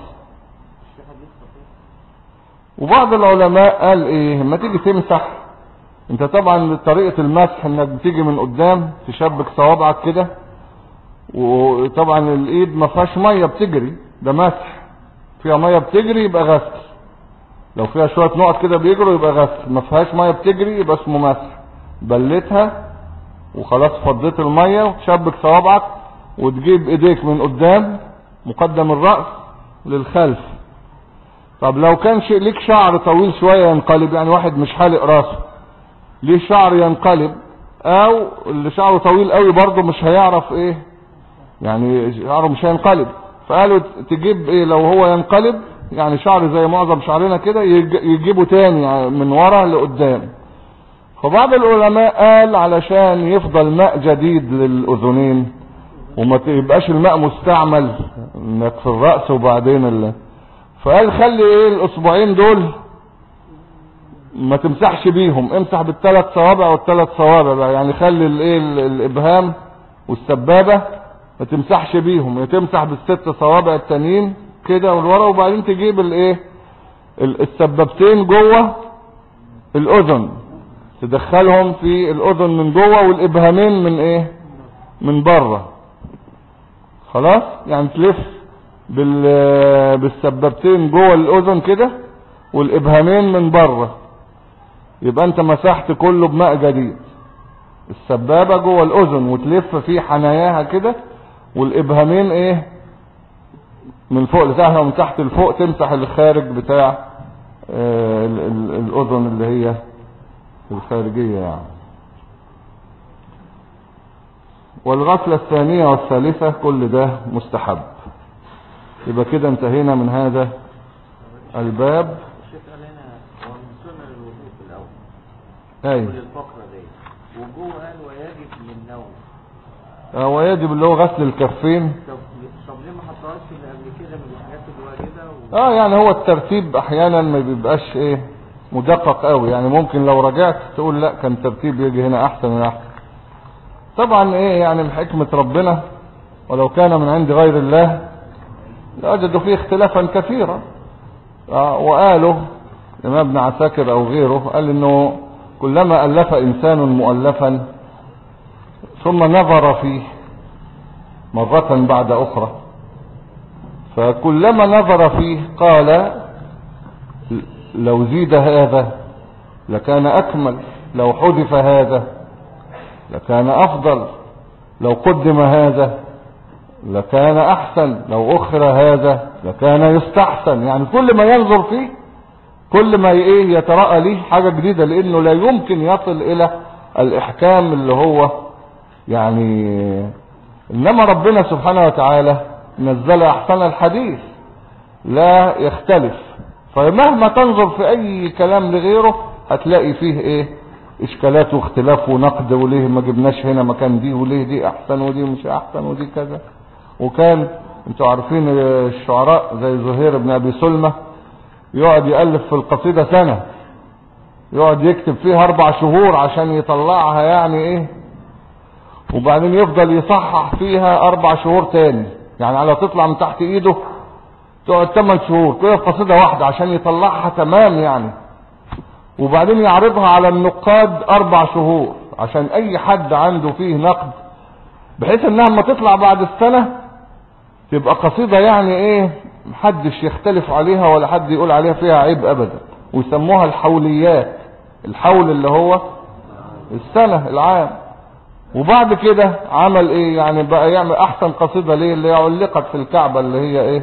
وبعض العلماء قال ايه ما تيجي تمسح انت طبعا طريقة المسح انك بتيجي من قدام تشبك صوابعك كده، وطبعا الايد ما فيهاش مية بتجري، ده مسح. فيها مية بتجري يبقى غسل، لو فيها شوية نقط كده بيجروا يبقى غسل، ما فيهاش مية بتجري يبقى اسمه مسح. بلتها وخلاص فضيت المية، وتشبك صوابعك وتجيب ايديك من قدام مقدم الرأس للخلف. طب لو كان شيء ليك شعر طويل شوية ينقلب، يعني واحد مش حالق راسه ليه شعر ينقلب، او اللي شعره طويل قوي برضه مش هيعرف ايه، يعني شعره مش هينقلب، فقالوا تجيب ايه لو هو ينقلب، يعني شعر زي معظم شعرنا كده يجيبه تاني من ورا لقدام. فبعض العلماء قال علشان يفضل ماء جديد للأذنين وما يبقاش الماء مستعمل انك في الرأس وبعدين فقال خلي ايه الاسبوعين دول ما تمسحش بيهم، امسح بالثلاث صوابع والثلاث صوابع بقى، يعني خلي الايه الابهام والسبابة ما تمسحش بيهم، تمسح بالست صوابع التانيين كده والورا، وبعدين تجيب الايه السبابتين جوه الاذن تدخلهم في الاذن من جوه، والابهامين من ايه من بره. خلاص يعني تلف بالسبابتين جوه الاذن كده والابهامين من بره، يبقى انت مسحت كله بماء جديد. السبابة جوه الاذن وتلف في حناياها كده، والابهامين ايه من فوق لتحت ومن تحت لفوق، تمسح الخارج بتاع الاذن اللي هي الخارجية يعني. والغسلة الثانية والثالثة كل ده مستحب. يبقى كده انتهينا من هذا الباب. الشيخ قال هنا هو من سنة الوضوء في الأول ايوه الفقرة دي، وجوه قال ويجب للنوم. ويجب اللي هو غسل الكفين. طب ليه ما حطهاش اللي قبل كده من الحاجات الواجبة يعني هو الترتيب احيانا ما بيبقاش ايه مدقق قوي، يعني ممكن لو رجعت تقول لا كان ترتيب يجي هنا احسن من احسن. طبعا ايه يعني من حكمة ربنا، ولو كان من عند غير الله لوجدوا فيه اختلافا كثيرا. وقالوا الإمام ابن عساكر او غيره قال انه كلما ألف انسان مؤلفا ثم نظر فيه مرة بعد اخرى، فكلما نظر فيه قال لو زيد هذا لكان اكمل، لو حذف هذا لكان افضل، لو قدم هذا لكان احسن، لو اخر هذا لكان يستحسن. يعني كل ما ينظر فيه كل ما ايه يترأى ليه حاجة جديدة، لانه لا يمكن يصل الى الاحكام اللي هو يعني. انما ربنا سبحانه وتعالى نزل احسن الحديث لا يختلف، فمهما تنظر في اي كلام لغيره هتلاقي فيه ايه اشكالات واختلاف ونقد، وليه ما جبناش هنا مكان دي، وليه دي احسن ودي مش احسن ودي كذا. وكان انتوا عارفين الشعراء زي زهير بن ابي سلمة يقعد يألف في القصيدة سنة، يقعد يكتب فيها 4 شهور عشان يطلعها يعني ايه، وبعدين يفضل يصحح فيها 4 شهور تاني، يعني على تطلع من تحت ايده تقعد 8 شهور كده في قصيدة واحدة عشان يطلعها تمام يعني. وبعدين يعرضها على النقاد 4 شهور عشان اي حد عنده فيه نقد، بحيث انها لما تطلع بعد السنة تبقى قصيدة يعني ايه محدش يختلف عليها ولا حد يقول عليها فيها عيب ابدا. ويسموها الحوليات، الحول اللي هو السنة العام. وبعد كده عمل ايه يعني بقى يعمل احسن قصيدة ليه اللي علقت في الكعبة اللي هي ايه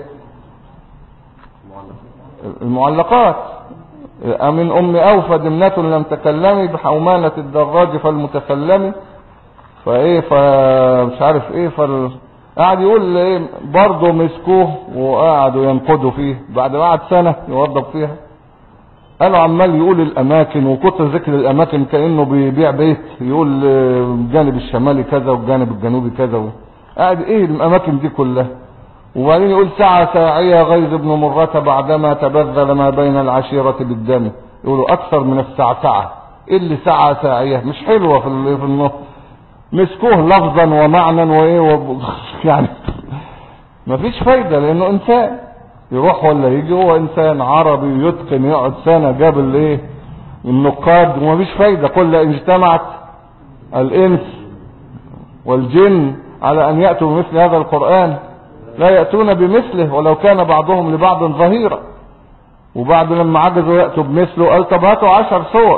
المعلقات. امن ام اوفى دمنة لم تكلمي بحومانة الدراج فالمتكلم فايه فمش عارف ايه قاعد يقول ايه برضه مسكوه وقعدوا ينقدوا فيه بعد ما قعد سنة يوظف فيها. قالوا عمال يقول الاماكن وكتر ذكر الاماكن كأنه بيبيع بيت، يقول الجانب الشمالي كذا والجانب الجنوبي كذا قاعد ايه الاماكن دي كلها. وبعدين يقول ساعة ساعية غيظ ابن مرة بعدما تبذل ما بين العشيرة بالدم. يقولوا اكثر من السعسعة، ايه اللي ساعة ساعية مش حلوة في النص. مسكوه لفظا ومعنى وايه يعني مفيش فايدة، لانه انسان يروح ولا يجي، هو انسان عربي يتقن يقعد سنة جاب الايه النقاد ومفيش فايدة. قل ان اجتمعت الانس والجن على ان يأتوا بمثل هذا القرآن لا يأتون بمثله ولو كان بعضهم لبعض ظهيرا. وبعد لما عجزوا يأتوا بمثله قال طب هاتوا 10 صور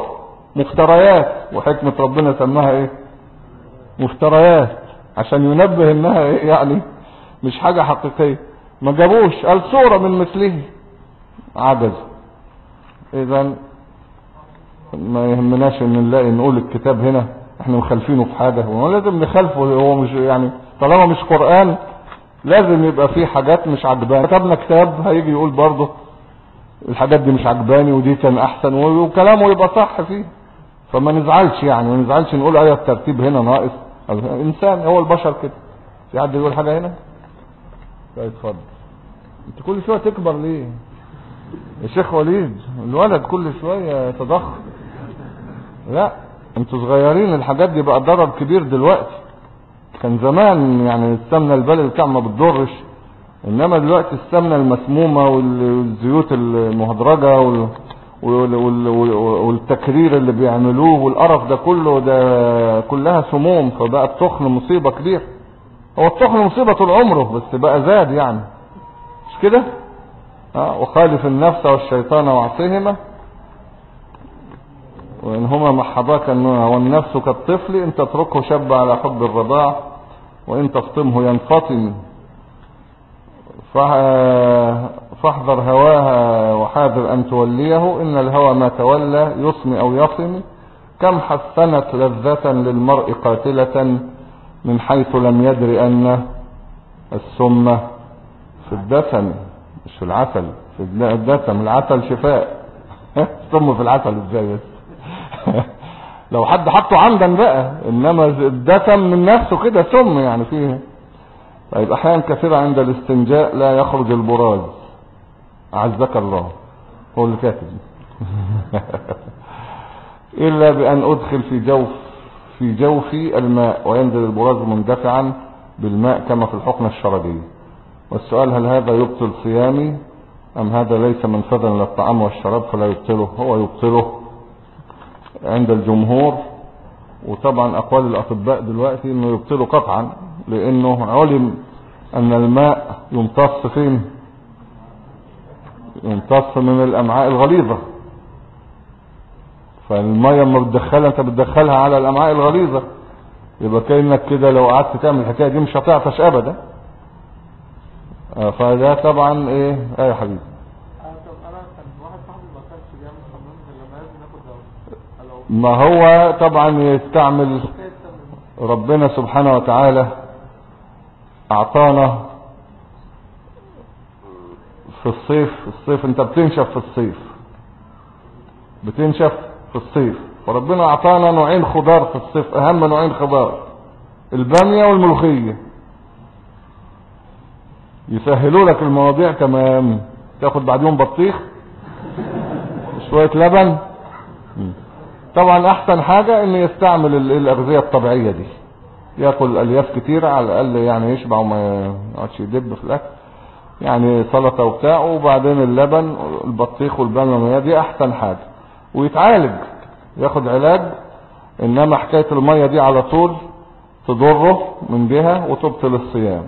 مفتريات، وحكمة ربنا سماها ايه؟ مفتريات، عشان ينبه انها ايه يعني مش حاجة حقيقية. ما جابوش، قال صورة من مثله، عجز. اذا ما يهمناش ان نلاقي نقول الكتاب هنا احنا مخالفينه في حاجة، ولازم نخالفه. هو مش يعني طالما مش قرآن لازم يبقى فيه حاجات مش عجباني. كتبنا كتاب هيجي يقول برضه الحاجات دي مش عجباني ودي كان احسن، وكلامه يبقى صح فيه. فما نزعلش يعني، ما نزعلش نقول ايه الترتيب هنا ناقص. الانسان هو البشر كده. في حد يقول حاجة هنا؟ لا اتفضل. انت كل شوية تكبر ليه يا شيخ وليد؟ الولد كل شوية يتضخم. لا انتوا صغيرين، الحاجات دي بقى ضرر كبير دلوقتي. كان زمان يعني السمنة البلد بتاع ما بتضرش، انما دلوقتي السمنة المسمومة والزيوت المهدرجة والتكرير اللي بيعملوه والقرف ده كله، ده كلها سموم. فبقى التخن مصيبة كبيرة. هو التخن مصيبة طول عمره، بس بقى زاد يعني، مش كده؟ وخالف النفس والشيطان وعصيهما وإنهما محضاك النوع. والنفس كالطفل إن تتركه شب على حب الرضاع، وإن تفطمه ينفطم. فاحذر هواها وحاذر أن توليه، إن الهوى ما تولى يصمي أو يصم. كم حسنت لذة للمرء قاتلة، من حيث لم يدر أن السم في الدسم، مش في العسل، في الدسم. العسل شفاء. السم في العسل ازاي بس؟ لو حد حطه عمدا بقى، انما الدسم من نفسه كده سم يعني فيه. طيب احيانا كثيرة عند الاستنجاء لا يخرج البراز، اعزك الله، هو اللي كاتب. الا بان ادخل في جوفي الماء وينزل البراز مندفعا بالماء كما في الحقنة الشرجية. والسؤال هل هذا يبطل صيامي ام هذا ليس منفذا للطعام والشراب فلا يبطله؟ هو يبطله عند الجمهور، وطبعا اقوال الاطباء دلوقتي انه يبطله قطعا، لانه علم ان الماء يمتص فين؟ يمتص من الامعاء الغليظة. فالمية لما بتدخلها انت بتدخلها على الامعاء الغليظة، يبقى كأنك كده لو قعدت تعمل الحكاية دي مش هتعطش ابدا. فده طبعا ايه يا حبيبي. طب انا كان واحد صاحبي ما كانش بيعمل حمام غير لما لازم ياخد دواء. ما هو طبعا يستعمل. ربنا سبحانه وتعالى اعطانا في الصيف انت بتنشف في الصيف، بتنشف في الصيف. فربنا اعطانا نوعين خضار في الصيف، اهم نوعين خضار البامية والملوخية. يسهلوا لك المواضيع تمام. تاخد بعدهم بطيخ شوية لبن. طبعا احسن حاجة ان يستعمل الاغذية الطبيعية دي، ياكل الياف كتير على الاقل يعني يشبع وما يقعدش يدب في الاكل، يعني سلطة وبتاع، وبعدين اللبن البطيخ والبامية دي احسن حاجة، ويتعالج ياخد علاج. انما حكاية المية دي على طول تضره من جهة وتبطل الصيام.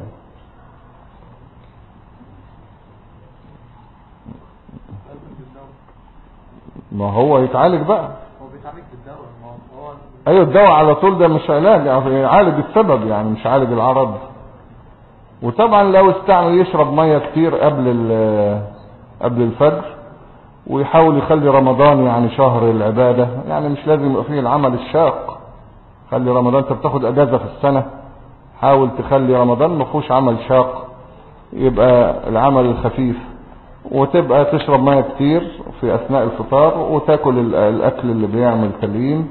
ما هو يتعالج بقى. هو بيتعالج بالدواء. ما هو ايوه الدواء على طول ده مش علاج، يعني يعالج السبب يعني مش عالج العرض. وطبعا لو استعمل يشرب مية كتير قبل الفجر، ويحاول يخلي رمضان يعني شهر العبادة، يعني مش لازم يبقى فيه العمل الشاق. خلي رمضان، انت بتاخد اجازة في السنة، حاول تخلي رمضان ما فيهوش عمل شاق، يبقى العمل الخفيف. وتبقى تشرب مية كتير في اثناء الفطار، وتاكل الاكل اللي بيعمل تليين،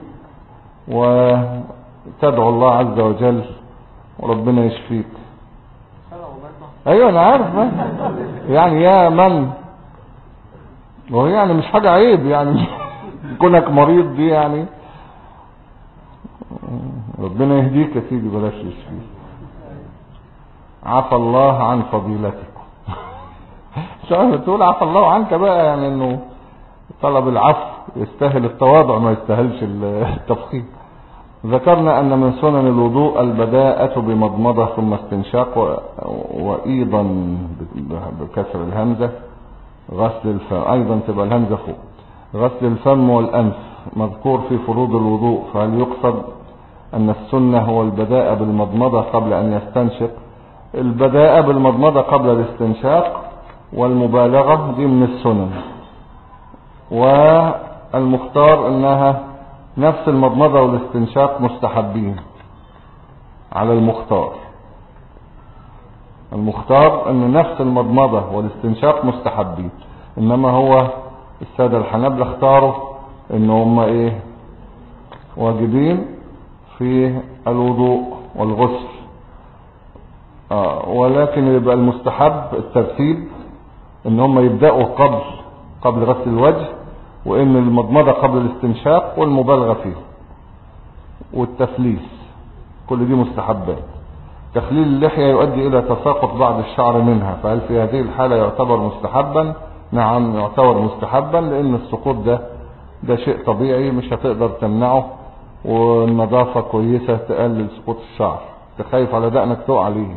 وتدعو الله عز وجل وربنا يشفيك. ايوه انا عارف يعني يا من، وهو يعني مش حاجة عيب يعني كونك مريض دي يعني ربنا يهديك يا سيدي، بلاش يشفيك. عفى الله عن فضيلتكم. تقول عفى الله عنك بقى، يعني انه طلب العفو يستاهل التواضع ما يستاهلش التفخيم. ذكرنا ان من سنن الوضوء البداءة بمضمضة ثم استنشاق، وايضا بكسر الهمزة غسل الفم، ايضا تبقى الهمزة فوق. غسل الفم والانف مذكور في فروض الوضوء، فهل يقصد أن السنة هو البداء بالمضمضة قبل أن يستنشق؟ البداء بالمضمضة قبل الاستنشاق والمبالغة دي من السنن، والمختار أنها نفس المضمضة والاستنشاق مستحبين على المختار. المختار أن نفس المضمضة والاستنشاق مستحبين، إنما هو السادة الحنابلة اختاروا إن هم إيه واجبين في الوضوء والغسل. ولكن يبقى المستحب الترتيب إن هم يبدأوا قبل غسل الوجه، وإن المضمضة قبل الاستنشاق والمبالغة فيه والتفليس، كل دي مستحبات. تخليل اللحية يؤدي إلى تساقط بعض الشعر منها، فهل في هذه الحالة يعتبر مستحبا؟ نعم يعتبر مستحبا، لأن السقوط ده شيء طبيعي مش هتقدر تمنعه، والنظافة كويسة تقلل سقوط الشعر. تخايف على دقنك تقع عليه،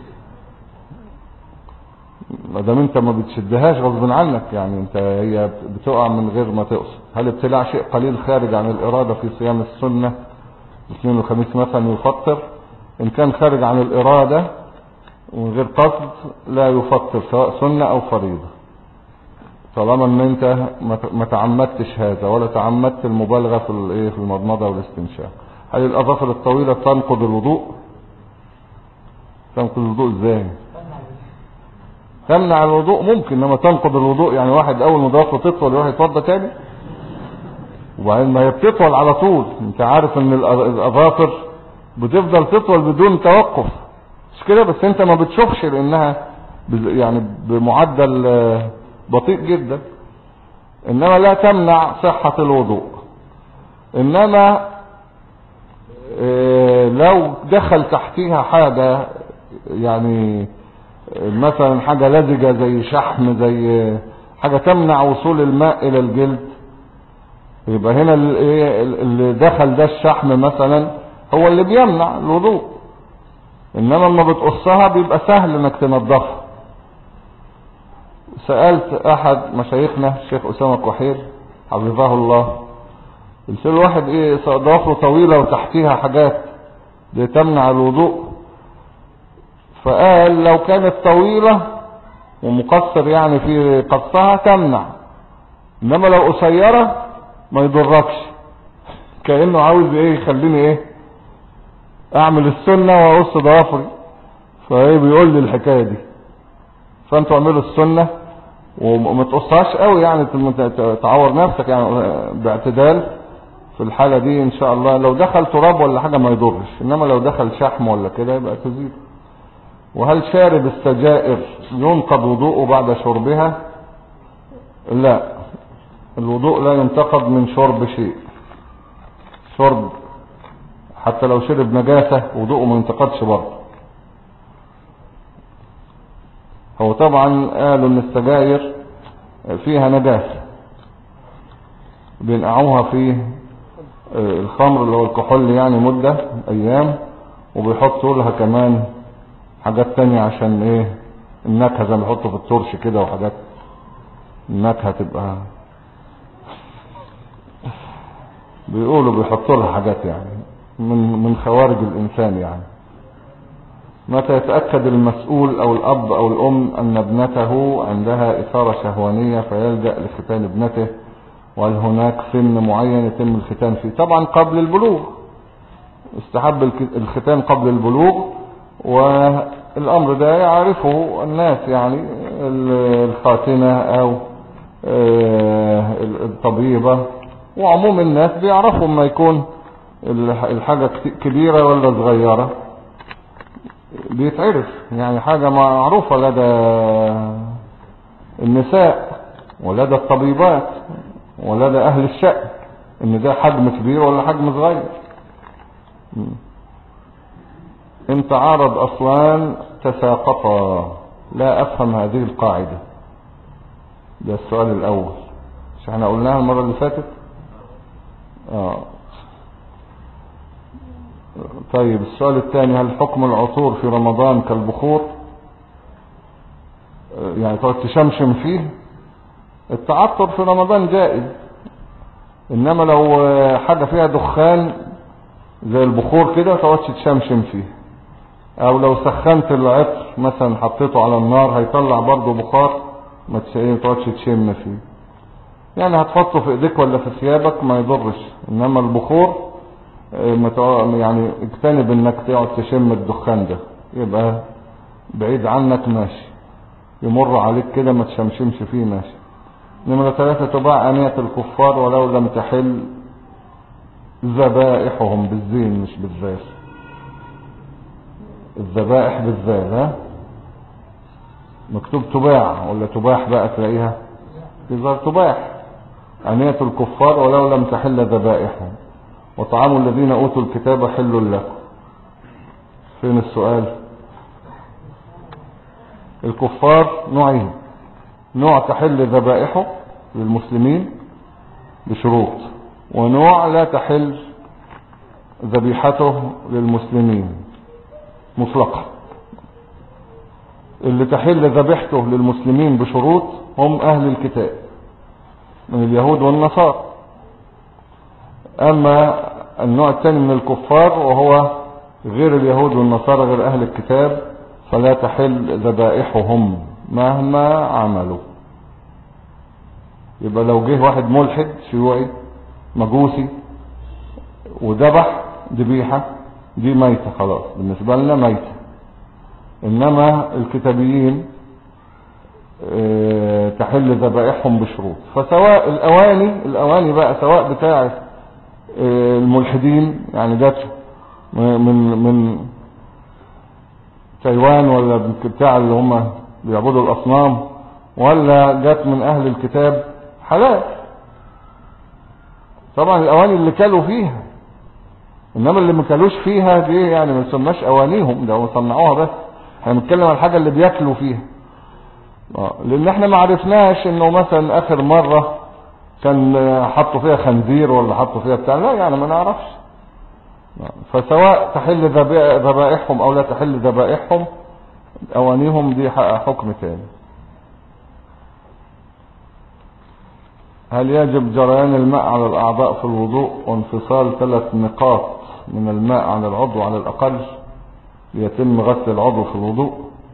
ما دام انت ما بتشدهاش غصب عنك، يعني انت هي بتقع من غير ما تقصد. هل ابتلاع شيء قليل خارج عن الإرادة في صيام السنة الاثنين والخميس مثلا يفطر؟ ان كان خارج عن الإرادة ومن غير قصد لا يفطر، سواء سنة او فريضة، طالما ان انت ما تعمدتش هذا ولا تعمدت المبالغة في المضمضة والاستنشاق. هل الأظافر الطويلة تنقض الوضوء؟ تنقض الوضوء ازاي؟ تمنع الوضوء ممكن، انما تنقض الوضوء يعني واحد اول ما ضوافره تطول يروح يتوضى تاني؟ وبعدين ما هي بتطول على طول، انت عارف ان الاظافر بتفضل تطول بدون توقف، مش كده؟ بس انت ما بتشوفش لانها يعني بمعدل بطيء جدا، انما لا تمنع صحة الوضوء. انما لو دخل تحتها حاجة، يعني مثلا حاجة لزجة زي شحم، زي حاجة تمنع وصول الماء الى الجلد، يبقى هنا اللي دخل ده الشحم مثلا هو اللي بيمنع الوضوء. انما لما بتقصها بيبقى سهل انك تنظفها. سألت احد مشايخنا الشيخ أسامة كحيل حفظه الله، قلت له واحد ضوافره طويلة وتحتيها حاجات دي تمنع الوضوء؟ فقال لو كانت طويلة ومقصر يعني في قصها تمنع، انما لو قصيرة ما يضركش. كأنه عاوز يخليني اعمل السنة واقص ضوافري، بيقول لي الحكاية دي. فانتوا اعملوا السنة وما تقصهاش قوي، يعني تعور نفسك، يعني باعتدال. في الحالة دي ان شاء الله لو دخل تراب ولا حاجة ما يضرش، انما لو دخل شحم ولا كده يبقى تزيد. وهل شارب السجائر ينقض وضوءه بعد شربها؟ لا، الوضوء لا ينتقض من شرب شيء. شرب حتى لو شرب نجاسة وضوءه ما ينتقضش برضه. هو طبعا قالوا ان السجائر فيها نجاسة، بينقعوها في الخمر اللي هو الكحول يعني مدة ايام، وبيحطوا لها كمان حاجات تانية عشان النكهة، زي ما بيحطوا في الترش كده وحاجات النكهة تبقى، بيقولوا بيحطوا لها حاجات يعني من خوارج الانسان يعني. متى يتأكد المسؤول او الاب او الام ان ابنته عندها اثارة شهوانية فيلجأ لختان ابنته؟ وهل هناك سن معين يتم الختان فيه؟ طبعا قبل البلوغ، استحب الختان قبل البلوغ، والامر ده يعرفه الناس، يعني الخاتنة او الطبيبة وعموم الناس بيعرفوا ما يكون الحاجة كبيرة ولا صغيرة، بيتعرف، يعني حاجة معروفة لدى النساء ولدى الطبيبات ولدى اهل الشأن ان ده حجم كبير ولا حجم صغير. ان تعارض اصلان تساقطا، لا افهم هذه القاعدة. ده السؤال الاول، مش احنا قلناها المرة اللي فاتت؟ طيب السؤال الثاني، هل حكم العطور في رمضان كالبخور؟ يعني تقعد تشمشم فيه؟ التعطر في رمضان جائز، انما لو حاجة فيها دخان زي البخور كده تقعدش تشمشم فيه، او لو سخنت العطر مثلا حطيته على النار هيطلع برضه بخار ما تقعدش تشم فيه. يعني هتحطه في ايديك ولا في ثيابك ما يضرش، انما البخور يعني اجتنب انك تقعد تشم الدخان ده، يبقى بعيد عنك ماشي، يمر عليك كده ما تشمشمش فيه ماشي. نمرة 3 تباع آنية الكفار ولو لم تحل ذبائحهم بالزين مش بالذال، الذبائح بالذال ها، مكتوب تباع ولا تباح بقى تلاقيها يظهر تباح. آنية الكفار ولو لم تحل ذبائحهم وطعام الذين أوتوا الكتاب حل لكم. فين السؤال؟ الكفار نوعين، نوع تحل ذبائحه للمسلمين بشروط، ونوع لا تحل ذبيحته للمسلمين مطلقا. اللي تحل ذبيحته للمسلمين بشروط هم أهل الكتاب من اليهود والنصارى. أما النوع الثاني من الكفار وهو غير اليهود والنصارى غير أهل الكتاب فلا تحل ذبائحهم مهما عملوا. يبقى لو جه واحد ملحد شيوعي مجوسي وذبح ذبيحة دي ميتة خلاص بالنسبة لنا ميتة، انما الكتابيين تحل ذبائحهم بشروط. فسواء الاواني بقى سواء بتاع الملحدين يعني جات من تايوان ولا بتاع اللي هم بيعبدوا الاصنام ولا جات من اهل الكتاب حلال طبعا الاواني اللي كلوا فيها، انما اللي ما كلوش فيها دي يعني ما نسماش اوانيهم، ده صنعوها بس. احنا بنتكلم عن الحاجه اللي بياكلوا فيها، لان احنا ما عرفناش انه مثلا اخر مره كان حطوا فيها خنزير ولا حطوا فيها بتاع، لا يعني ما نعرفش. فسواء تحل ذبائحهم او لا تحل ذبائحهم اوانيهم دي حكم تاني. هل يجب جريان الماء على الاعضاء في الوضوء وانفصال 3 نقاط من الماء عن العضو على الاقل ليتم غسل العضو في الوضوء؟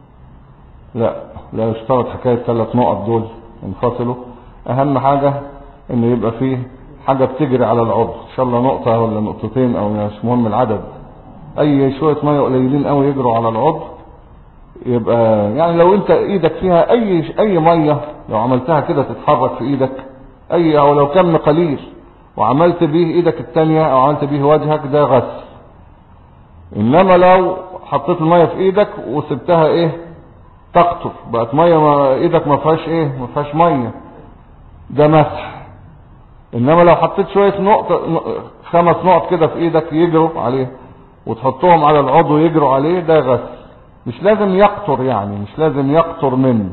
لا يشترط حكاية 3 نقط دول ينفصلوا. اهم حاجة ان يبقى فيه حاجة بتجري على العضو، ان شاء الله نقطة ولا نقطتين او مش مهم العدد، اي شوية مية قليلين قوي يجروا على العضو يبقى يعني لو انت ايدك فيها اي مية لو عملتها كده تتحرك في ايدك او لو كم قليل وعملت به ايدك التانية او عملت به وجهك ده غسل. انما لو حطيت المية في ايدك وسبتها تقطر بقت مية ايدك ما فيهاش مية ده مسح. انما لو حطيت شوية نقطة 5 نقط كده في ايدك يجروا عليه وتحطهم على العضو يجروا عليه ده غسل. مش لازم يقطر يعني مش لازم يقطر منه.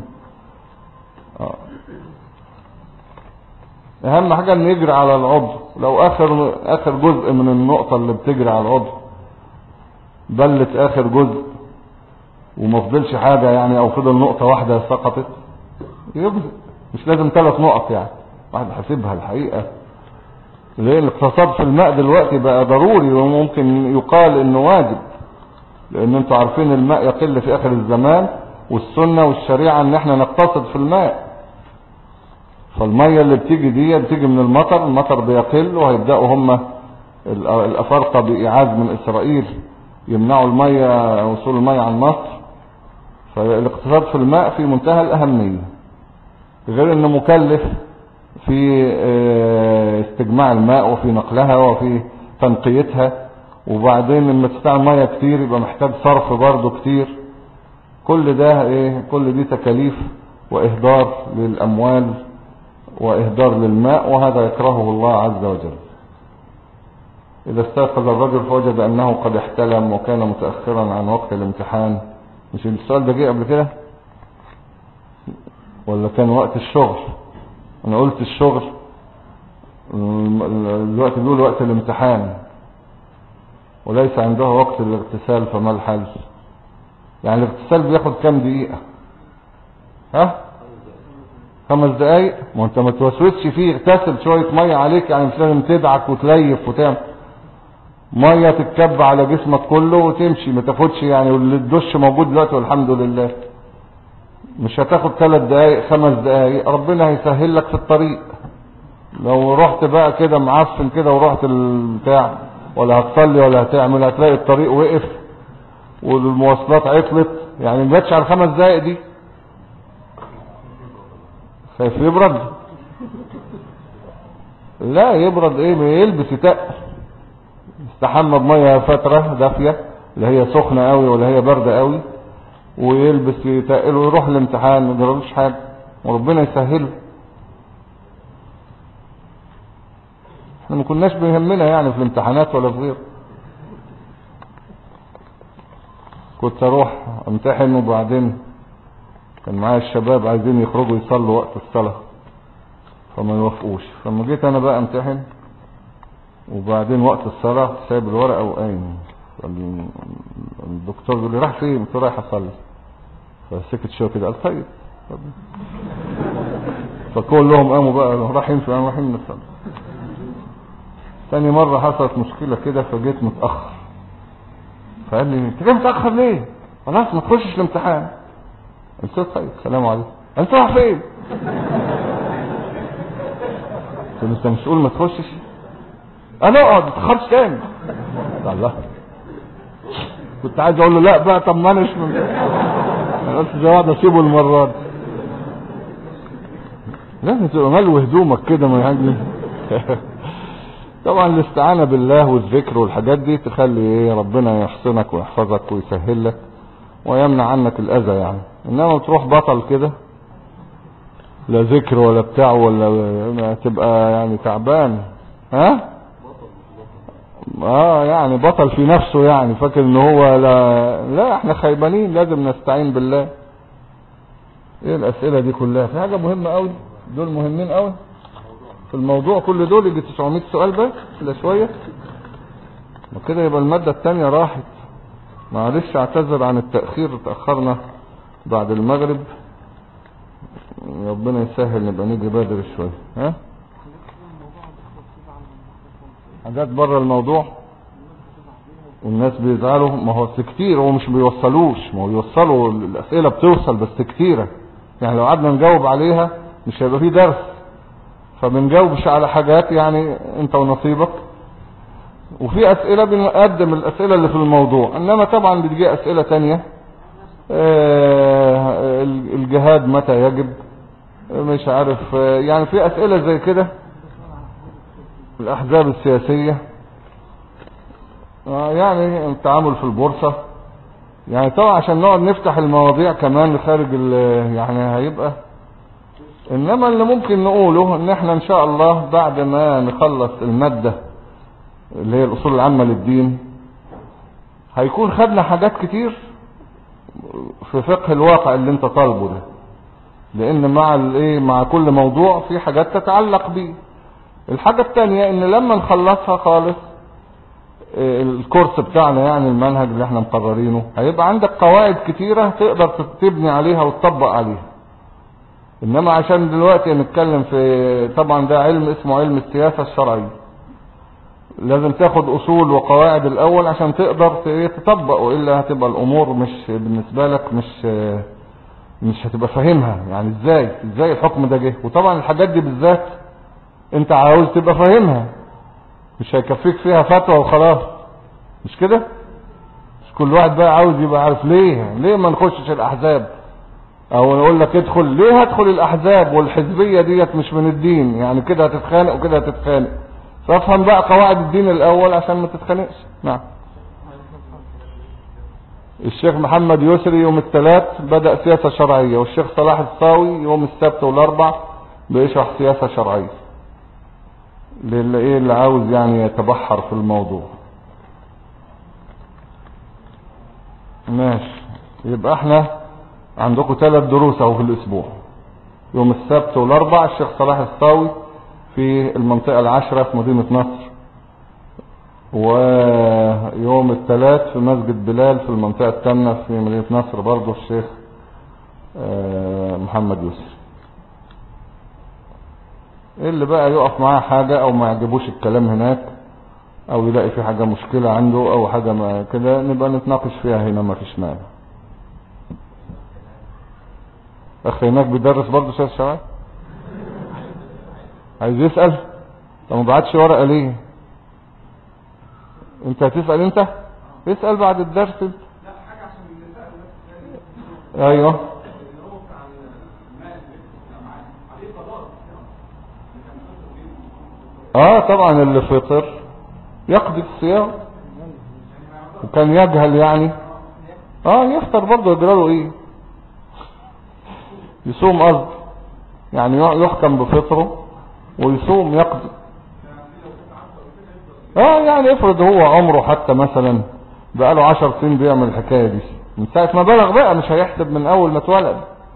اهم حاجة ان يجري على العضو. لو اخر جزء من النقطة اللي بتجري على العضو بلت اخر جزء وما فضلش حاجة يعني او فضل نقطة واحدة سقطت يبقى مش لازم 3 نقط يعني واحد حاسبها الحقيقة. ليه الاقتصاد في الماء دلوقتي بقى ضروري وممكن يقال انه واجب، لان انتوا عارفين الماء يقل في اخر الزمان والسنة والشريعة ان احنا نقتصد في الماء. فالمية اللي بتيجي دي بتيجي من المطر بيقل وهيبدأوا هم الافارقة بايعاز من اسرائيل يمنعوا المية وصول المية عن مصر. فالاقتصاد في الماء في منتهى الاهمية، غير انه مكلف في استجماع الماء وفي نقلها وفي تنقيتها، وبعدين لما تستعمل مية كتير يبقى محتاج صرف برضه كتير. كل ده كل دي تكاليف واهدار للاموال واهدار للماء، وهذا يكرهه الله عز وجل. اذا استيقظ الرجل فوجد انه قد احتلم وكان متأخرا عن وقت الامتحان، مش السؤال ده جه قبل كده ولا كان وقت الشغل؟ انا قلت الشغل الوقت دول وقت الامتحان وليس عنده وقت الاغتسال، فما الحل؟ يعني الاغتسال بياخد كام دقيقة؟ 5 دقايق؟ ما انت ما توسوسش فيه، اغتسل شوية مية عليك، يعني مش لازم تدعك وتليف وتعمل. مية تتكب على جسمك كله وتمشي، ما تاخدش يعني، والدش موجود دلوقتي والحمد لله. مش هتاخد 3 دقايق 5 دقايق، ربنا هيسهل لك في الطريق. لو رحت بقى كده معفن كده ورحت البتاع، ولا هتصلي ولا هتعمل، هتلاقي الطريق وقف والمواصلات عطلت، يعني ما جاتش على 5 دقايق دي. خايف يبرد؟ لا يبرد ايه، يلبس يتقل، يستحمى بميه فتره دافيه، لا هي سخنه قوي ولا هي بارده قوي، ويلبس يتقل ويروح الامتحان، ما يجرالوش حاجه وربنا يسهله. احنا ما كناش بيهمنا يعني في الامتحانات ولا في غيره. كنت اروح امتحن وبعدين كان معايا الشباب عايزين يخرجوا يصلوا وقت الصلاة فما يوافقوش، فما جيت انا بقى امتحن وبعدين وقت الصلاة سايب الورقة وقايم، الدكتور يقول لي راح فين؟ قلت له رايح اصلي. فسكت شويه كده قال طيب. فكلهم قاموا بقى رايحين فين؟ رايحين نصلي. تاني مرة حصلت مشكلة كده فجيت متأخر، فقال لي انت جاي متأخر ليه؟ خلاص ما تخشش الامتحان. قلت له طيب سلام عليكم. انت رايح فين؟ قلت له انت مسؤول ما تخشش؟ انا اقعد ما تخرجش تاني. الله، كنت عايز اقول له لا بقى، طب ما اناش انا قلت زي واحد اسيبه المرة دي. لازم تبقى ملو هدومك كده ما يعني. طبعا الاستعانة بالله والذكر والحاجات دي تخلي ايه ربنا يحصنك ويحفظك ويسهل لك ويمنع عنك الاذى يعني. انما تروح بطل كده لا ذكر ولا بتاع ولا تبقى يعني تعبان. ها يعني بطل في نفسه، يعني فاكر ان هو لا احنا خيبانين، لازم نستعين بالله. ايه الاسئلة دي كلها؟ في حاجة مهمة قوي، دول مهمين قوي في الموضوع، كل دول يجي 900 سؤال بس كده شوية وكده يبقى المادة التانية راحت. معلش اعتذر عن التأخير، تأخرنا بعد المغرب، ربنا يسهل نبقى نيجي بدري شوية. ها حاجات بره الموضوع والناس بيزعلوا، ما هو كتير، هو مش بيوصلوش، ما هو بيوصلوا الأسئلة بتوصل بس كتيرة، يعني لو قعدنا نجاوب عليها مش هيبقى فيه درس، فبنجاوبش على حاجات يعني انت ونصيبك، وفي اسئلة بنقدم الاسئلة اللي في الموضوع، انما طبعا بتجي اسئلة تانية، الجهاد متى يجب، مش عارف، يعني في اسئلة زي كده، الاحزاب السياسية، يعني التعامل في البورصة، يعني طبعا عشان نقعد نفتح المواضيع كمان خارج يعني هيبقى. انما اللي ممكن نقوله ان احنا ان شاء الله بعد ما نخلص المادة اللي هي الاصول العامة للدين هيكون خدنا حاجات كتير في فقه الواقع اللي انت طالبه ده، لان مع كل موضوع في حاجات تتعلق بيه. الحاجة التانية ان لما نخلصها خالص الكورس بتاعنا، يعني المنهج اللي احنا مقررينه، هيبقى عندك قواعد كتيرة تقدر تبني عليها وتطبق عليها. انما عشان دلوقتي نتكلم في، طبعا ده علم اسمه علم السياسة الشرعية، لازم تاخد اصول وقواعد الاول عشان تقدر تطبق، والا هتبقى الامور مش بالنسبة لك مش هتبقى فاهمها، يعني ازاي الحكم ده جه. وطبعا الحاجات دي بالذات انت عاوز تبقى فاهمها، مش هيكفيك فيها فتوى وخلاص، مش كده؟ مش كل واحد بقى عاوز يبقى عارف ليه ما نخشش الاحزاب، او نقول لك ادخل، ليه هدخل الاحزاب والحزبية ديت مش من الدين، يعني كده هتتخانق وكده هتتخانق، فافهم بقى قواعد الدين الاول عشان ما تتخانقش. نعم. الشيخ محمد يسري يوم الثلاث بدأ سياسة شرعية، والشيخ صلاح الصاوي يوم السبت والاربع بيشرح سياسة شرعية اللي عاوز يعني يتبحر في الموضوع. ماشي، يبقى احنا عندكم 3 دروس اهو في الاسبوع، يوم السبت والاربع الشيخ صلاح الصاوي في المنطقة العاشرة في مدينة نصر، ويوم الثلاث في مسجد بلال في المنطقة الثامنة في مدينة نصر برضو الشيخ محمد يوسف. اللي بقى يقف معاه حاجة او ما يعجبوش الكلام هناك او يلاقي في حاجة مشكلة عنده او حاجة ما كده نبقى نتناقش فيها هنا، ما فيش مانع. اخي هناك بيدرس برضه شيخ شباب عايز يسأل؟ طب ما بعتش ورقة ليه؟ انت هتسأل انت؟ اسأل بعد الدرس انت. لا حاجة عشان النساء بس. ايوه اللي هو بتاع الماء عليه قضاء. طبعا اللي فطر يقضي الصيام، وكان يجهل يعني يفطر برضه، يجراله ايه؟ يصوم قصد يعني يحكم بفطره ويصوم يقضي. يعني افرض هو عمره حتى مثلا بقاله 10 سنين بيعمل الحكاية دي من ساعة ما بلغ بقى، مش هيحسب من اول ما اتولد،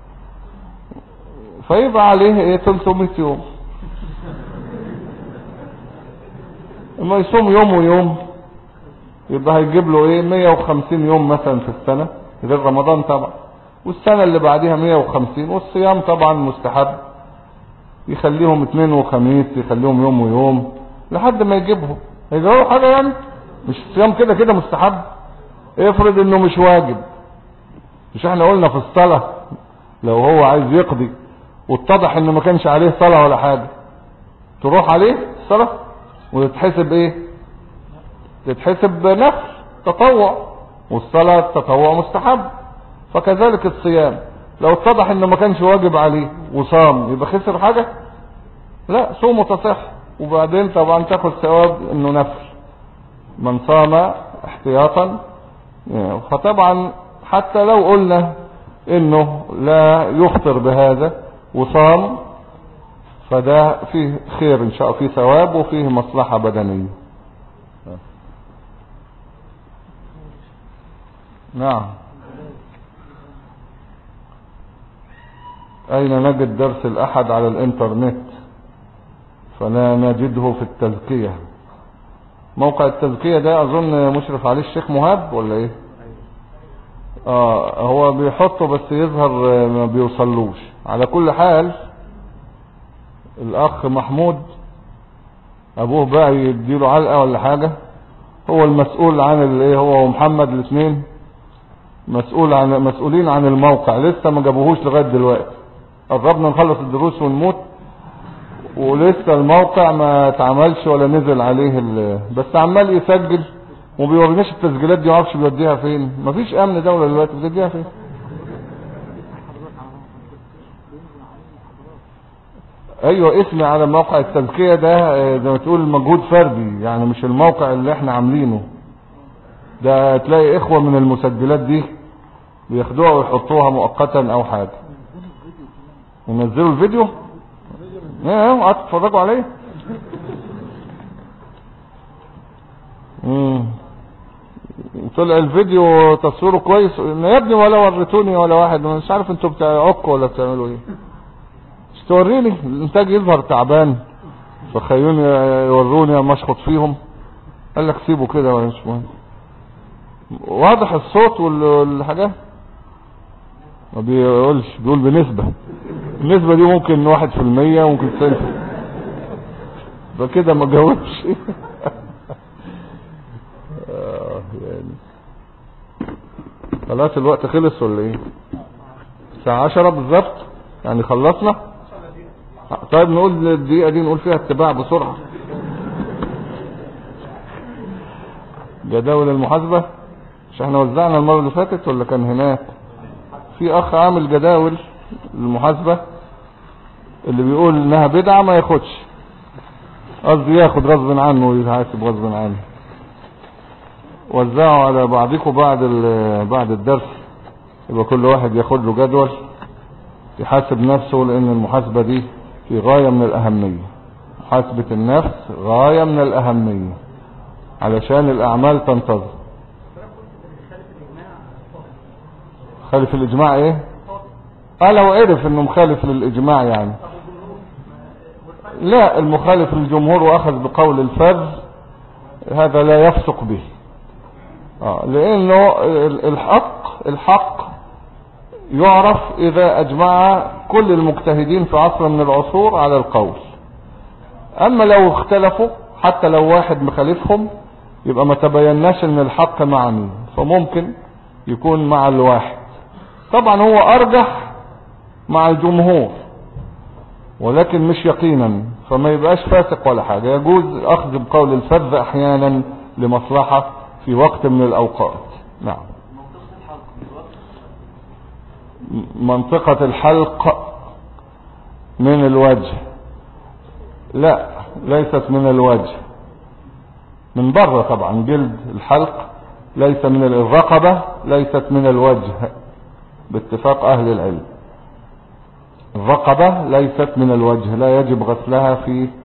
فيبقى عليه 300 يوم. اما يصوم يوم ويوم يبقى هيجيب له 150 يوم مثلا في السنة غير رمضان طبعا، والسنة اللي بعدها 150. والصيام طبعا مستحب، يخليهم 2 وخميس، يخليهم يوم ويوم لحد ما يجيبهم. هيجروا حاجة يعني؟ مش الصيام كده كده مستحب؟ افرض انه مش واجب، مش احنا قلنا في الصلاة لو هو عايز يقضي واتضح انه ما كانش عليه صلاة ولا حاجة تروح عليه الصلاة وتتحسب تتحسب نفل تطوع، والصلاة تطوع مستحب. فكذلك الصيام لو اتضح انه ما كانش واجب عليه وصام يبقى خسر حاجة؟ لا، صومه تصح، وبعدين طبعا تاخد ثواب انه نفل من صام احتياطا. فطبعا حتى لو قلنا انه لا يفطر بهذا وصام فده فيه خير ان شاء الله، فيه ثواب وفيه مصلحة بدنية. نعم. اين نجد درس الاحد على الانترنت؟ فلا نجده في التزكية. موقع التزكية ده اظن مشرف عليه الشيخ مهاب ولا ايه؟ هو بيحطه بس يظهر ما بيوصلوش. على كل حال الاخ محمود ابوه بقى يديله علقة ولا حاجة، هو المسؤول عن هو ومحمد الاثنين مسؤولين عن الموقع، لسه ما جابوهوش لغاية دلوقتي. قربنا نخلص الدروس ونموت ولسه الموقع ما اتعملش ولا نزل عليه بس عمال يسجل وبيوريناش التسجيلات دي، معرفش بيوديها فين. مفيش امن دولة دلوقتي، بتوديها فين؟ ايوه، اسمي على موقع التزكية ده زي ما تقول مجهود فردي يعني، مش الموقع اللي احنا عاملينه ده. تلاقي اخوة من المسجلات دي بياخدوها ويحطوها مؤقتا او حاجة. ينزلوا الفيديو قعدت تتفرجوا عليه. طلع الفيديو تصويره كويس يا ابني، ولا وريتوني ولا واحد. مش عارف انتوا بتعقوا ولا بتعملوا ايه. مش توريني الانتاج يظهر تعبان فخيوني يوروني مشخط فيهم. قال لك سيبه كده ولا مش مهم. واضح الصوت والحاجات ما بيقولش، بيقول بنسبة. النسبة دي ممكن 1%، ممكن 2%. فكده ما جاوبش. يعني خلاص الوقت خلص ولا ايه؟ الساعة 10 بالظبط يعني خلصنا. طيب نقول الدقيقة دي نقول فيها اتباع بسرعة. جداول المحاسبة مش احنا وزعنا المرة اللي فاتت ولا كان هناك؟ في اخ عامل جداول المحاسبة اللي بيقول انها بدعة ما ياخدش، قصدي ياخد غصب عنه ويتحاسب غصب عنه. وزعوا على بعضكم بعد الدرس، يبقى كل واحد ياخد له جدول يحاسب نفسه، لان المحاسبة دي في غاية من الاهمية. محاسبة النفس غاية من الاهمية علشان الاعمال تنتظم. خالف الاجماع ايه؟ لو عرف انه مخالف للاجماع يعني. لا، المخالف للجمهور واخذ بقول الفرد هذا لا يفسق به. لانه الحق يعرف اذا اجمع كل المجتهدين في عصر من العصور على القول. اما لو اختلفوا حتى لو واحد مخالفهم يبقى ما تبيناش ان الحق معني، فممكن يكون مع الواحد. طبعا هو ارجح مع الجمهور ولكن مش يقينا، فما يبقاش فاسق ولا حاجة. يجوز اخذ بقول الفذ احيانا لمصلحة في وقت من الاوقات. نعم. منطقة الحلق من الوجه؟ لا، ليست من الوجه، من بره طبعا. جلد الحلق ليس من الرقبة، ليست من الوجه باتفاق اهل العلم. الرقبة ليست من الوجه، لا يجب غسلها في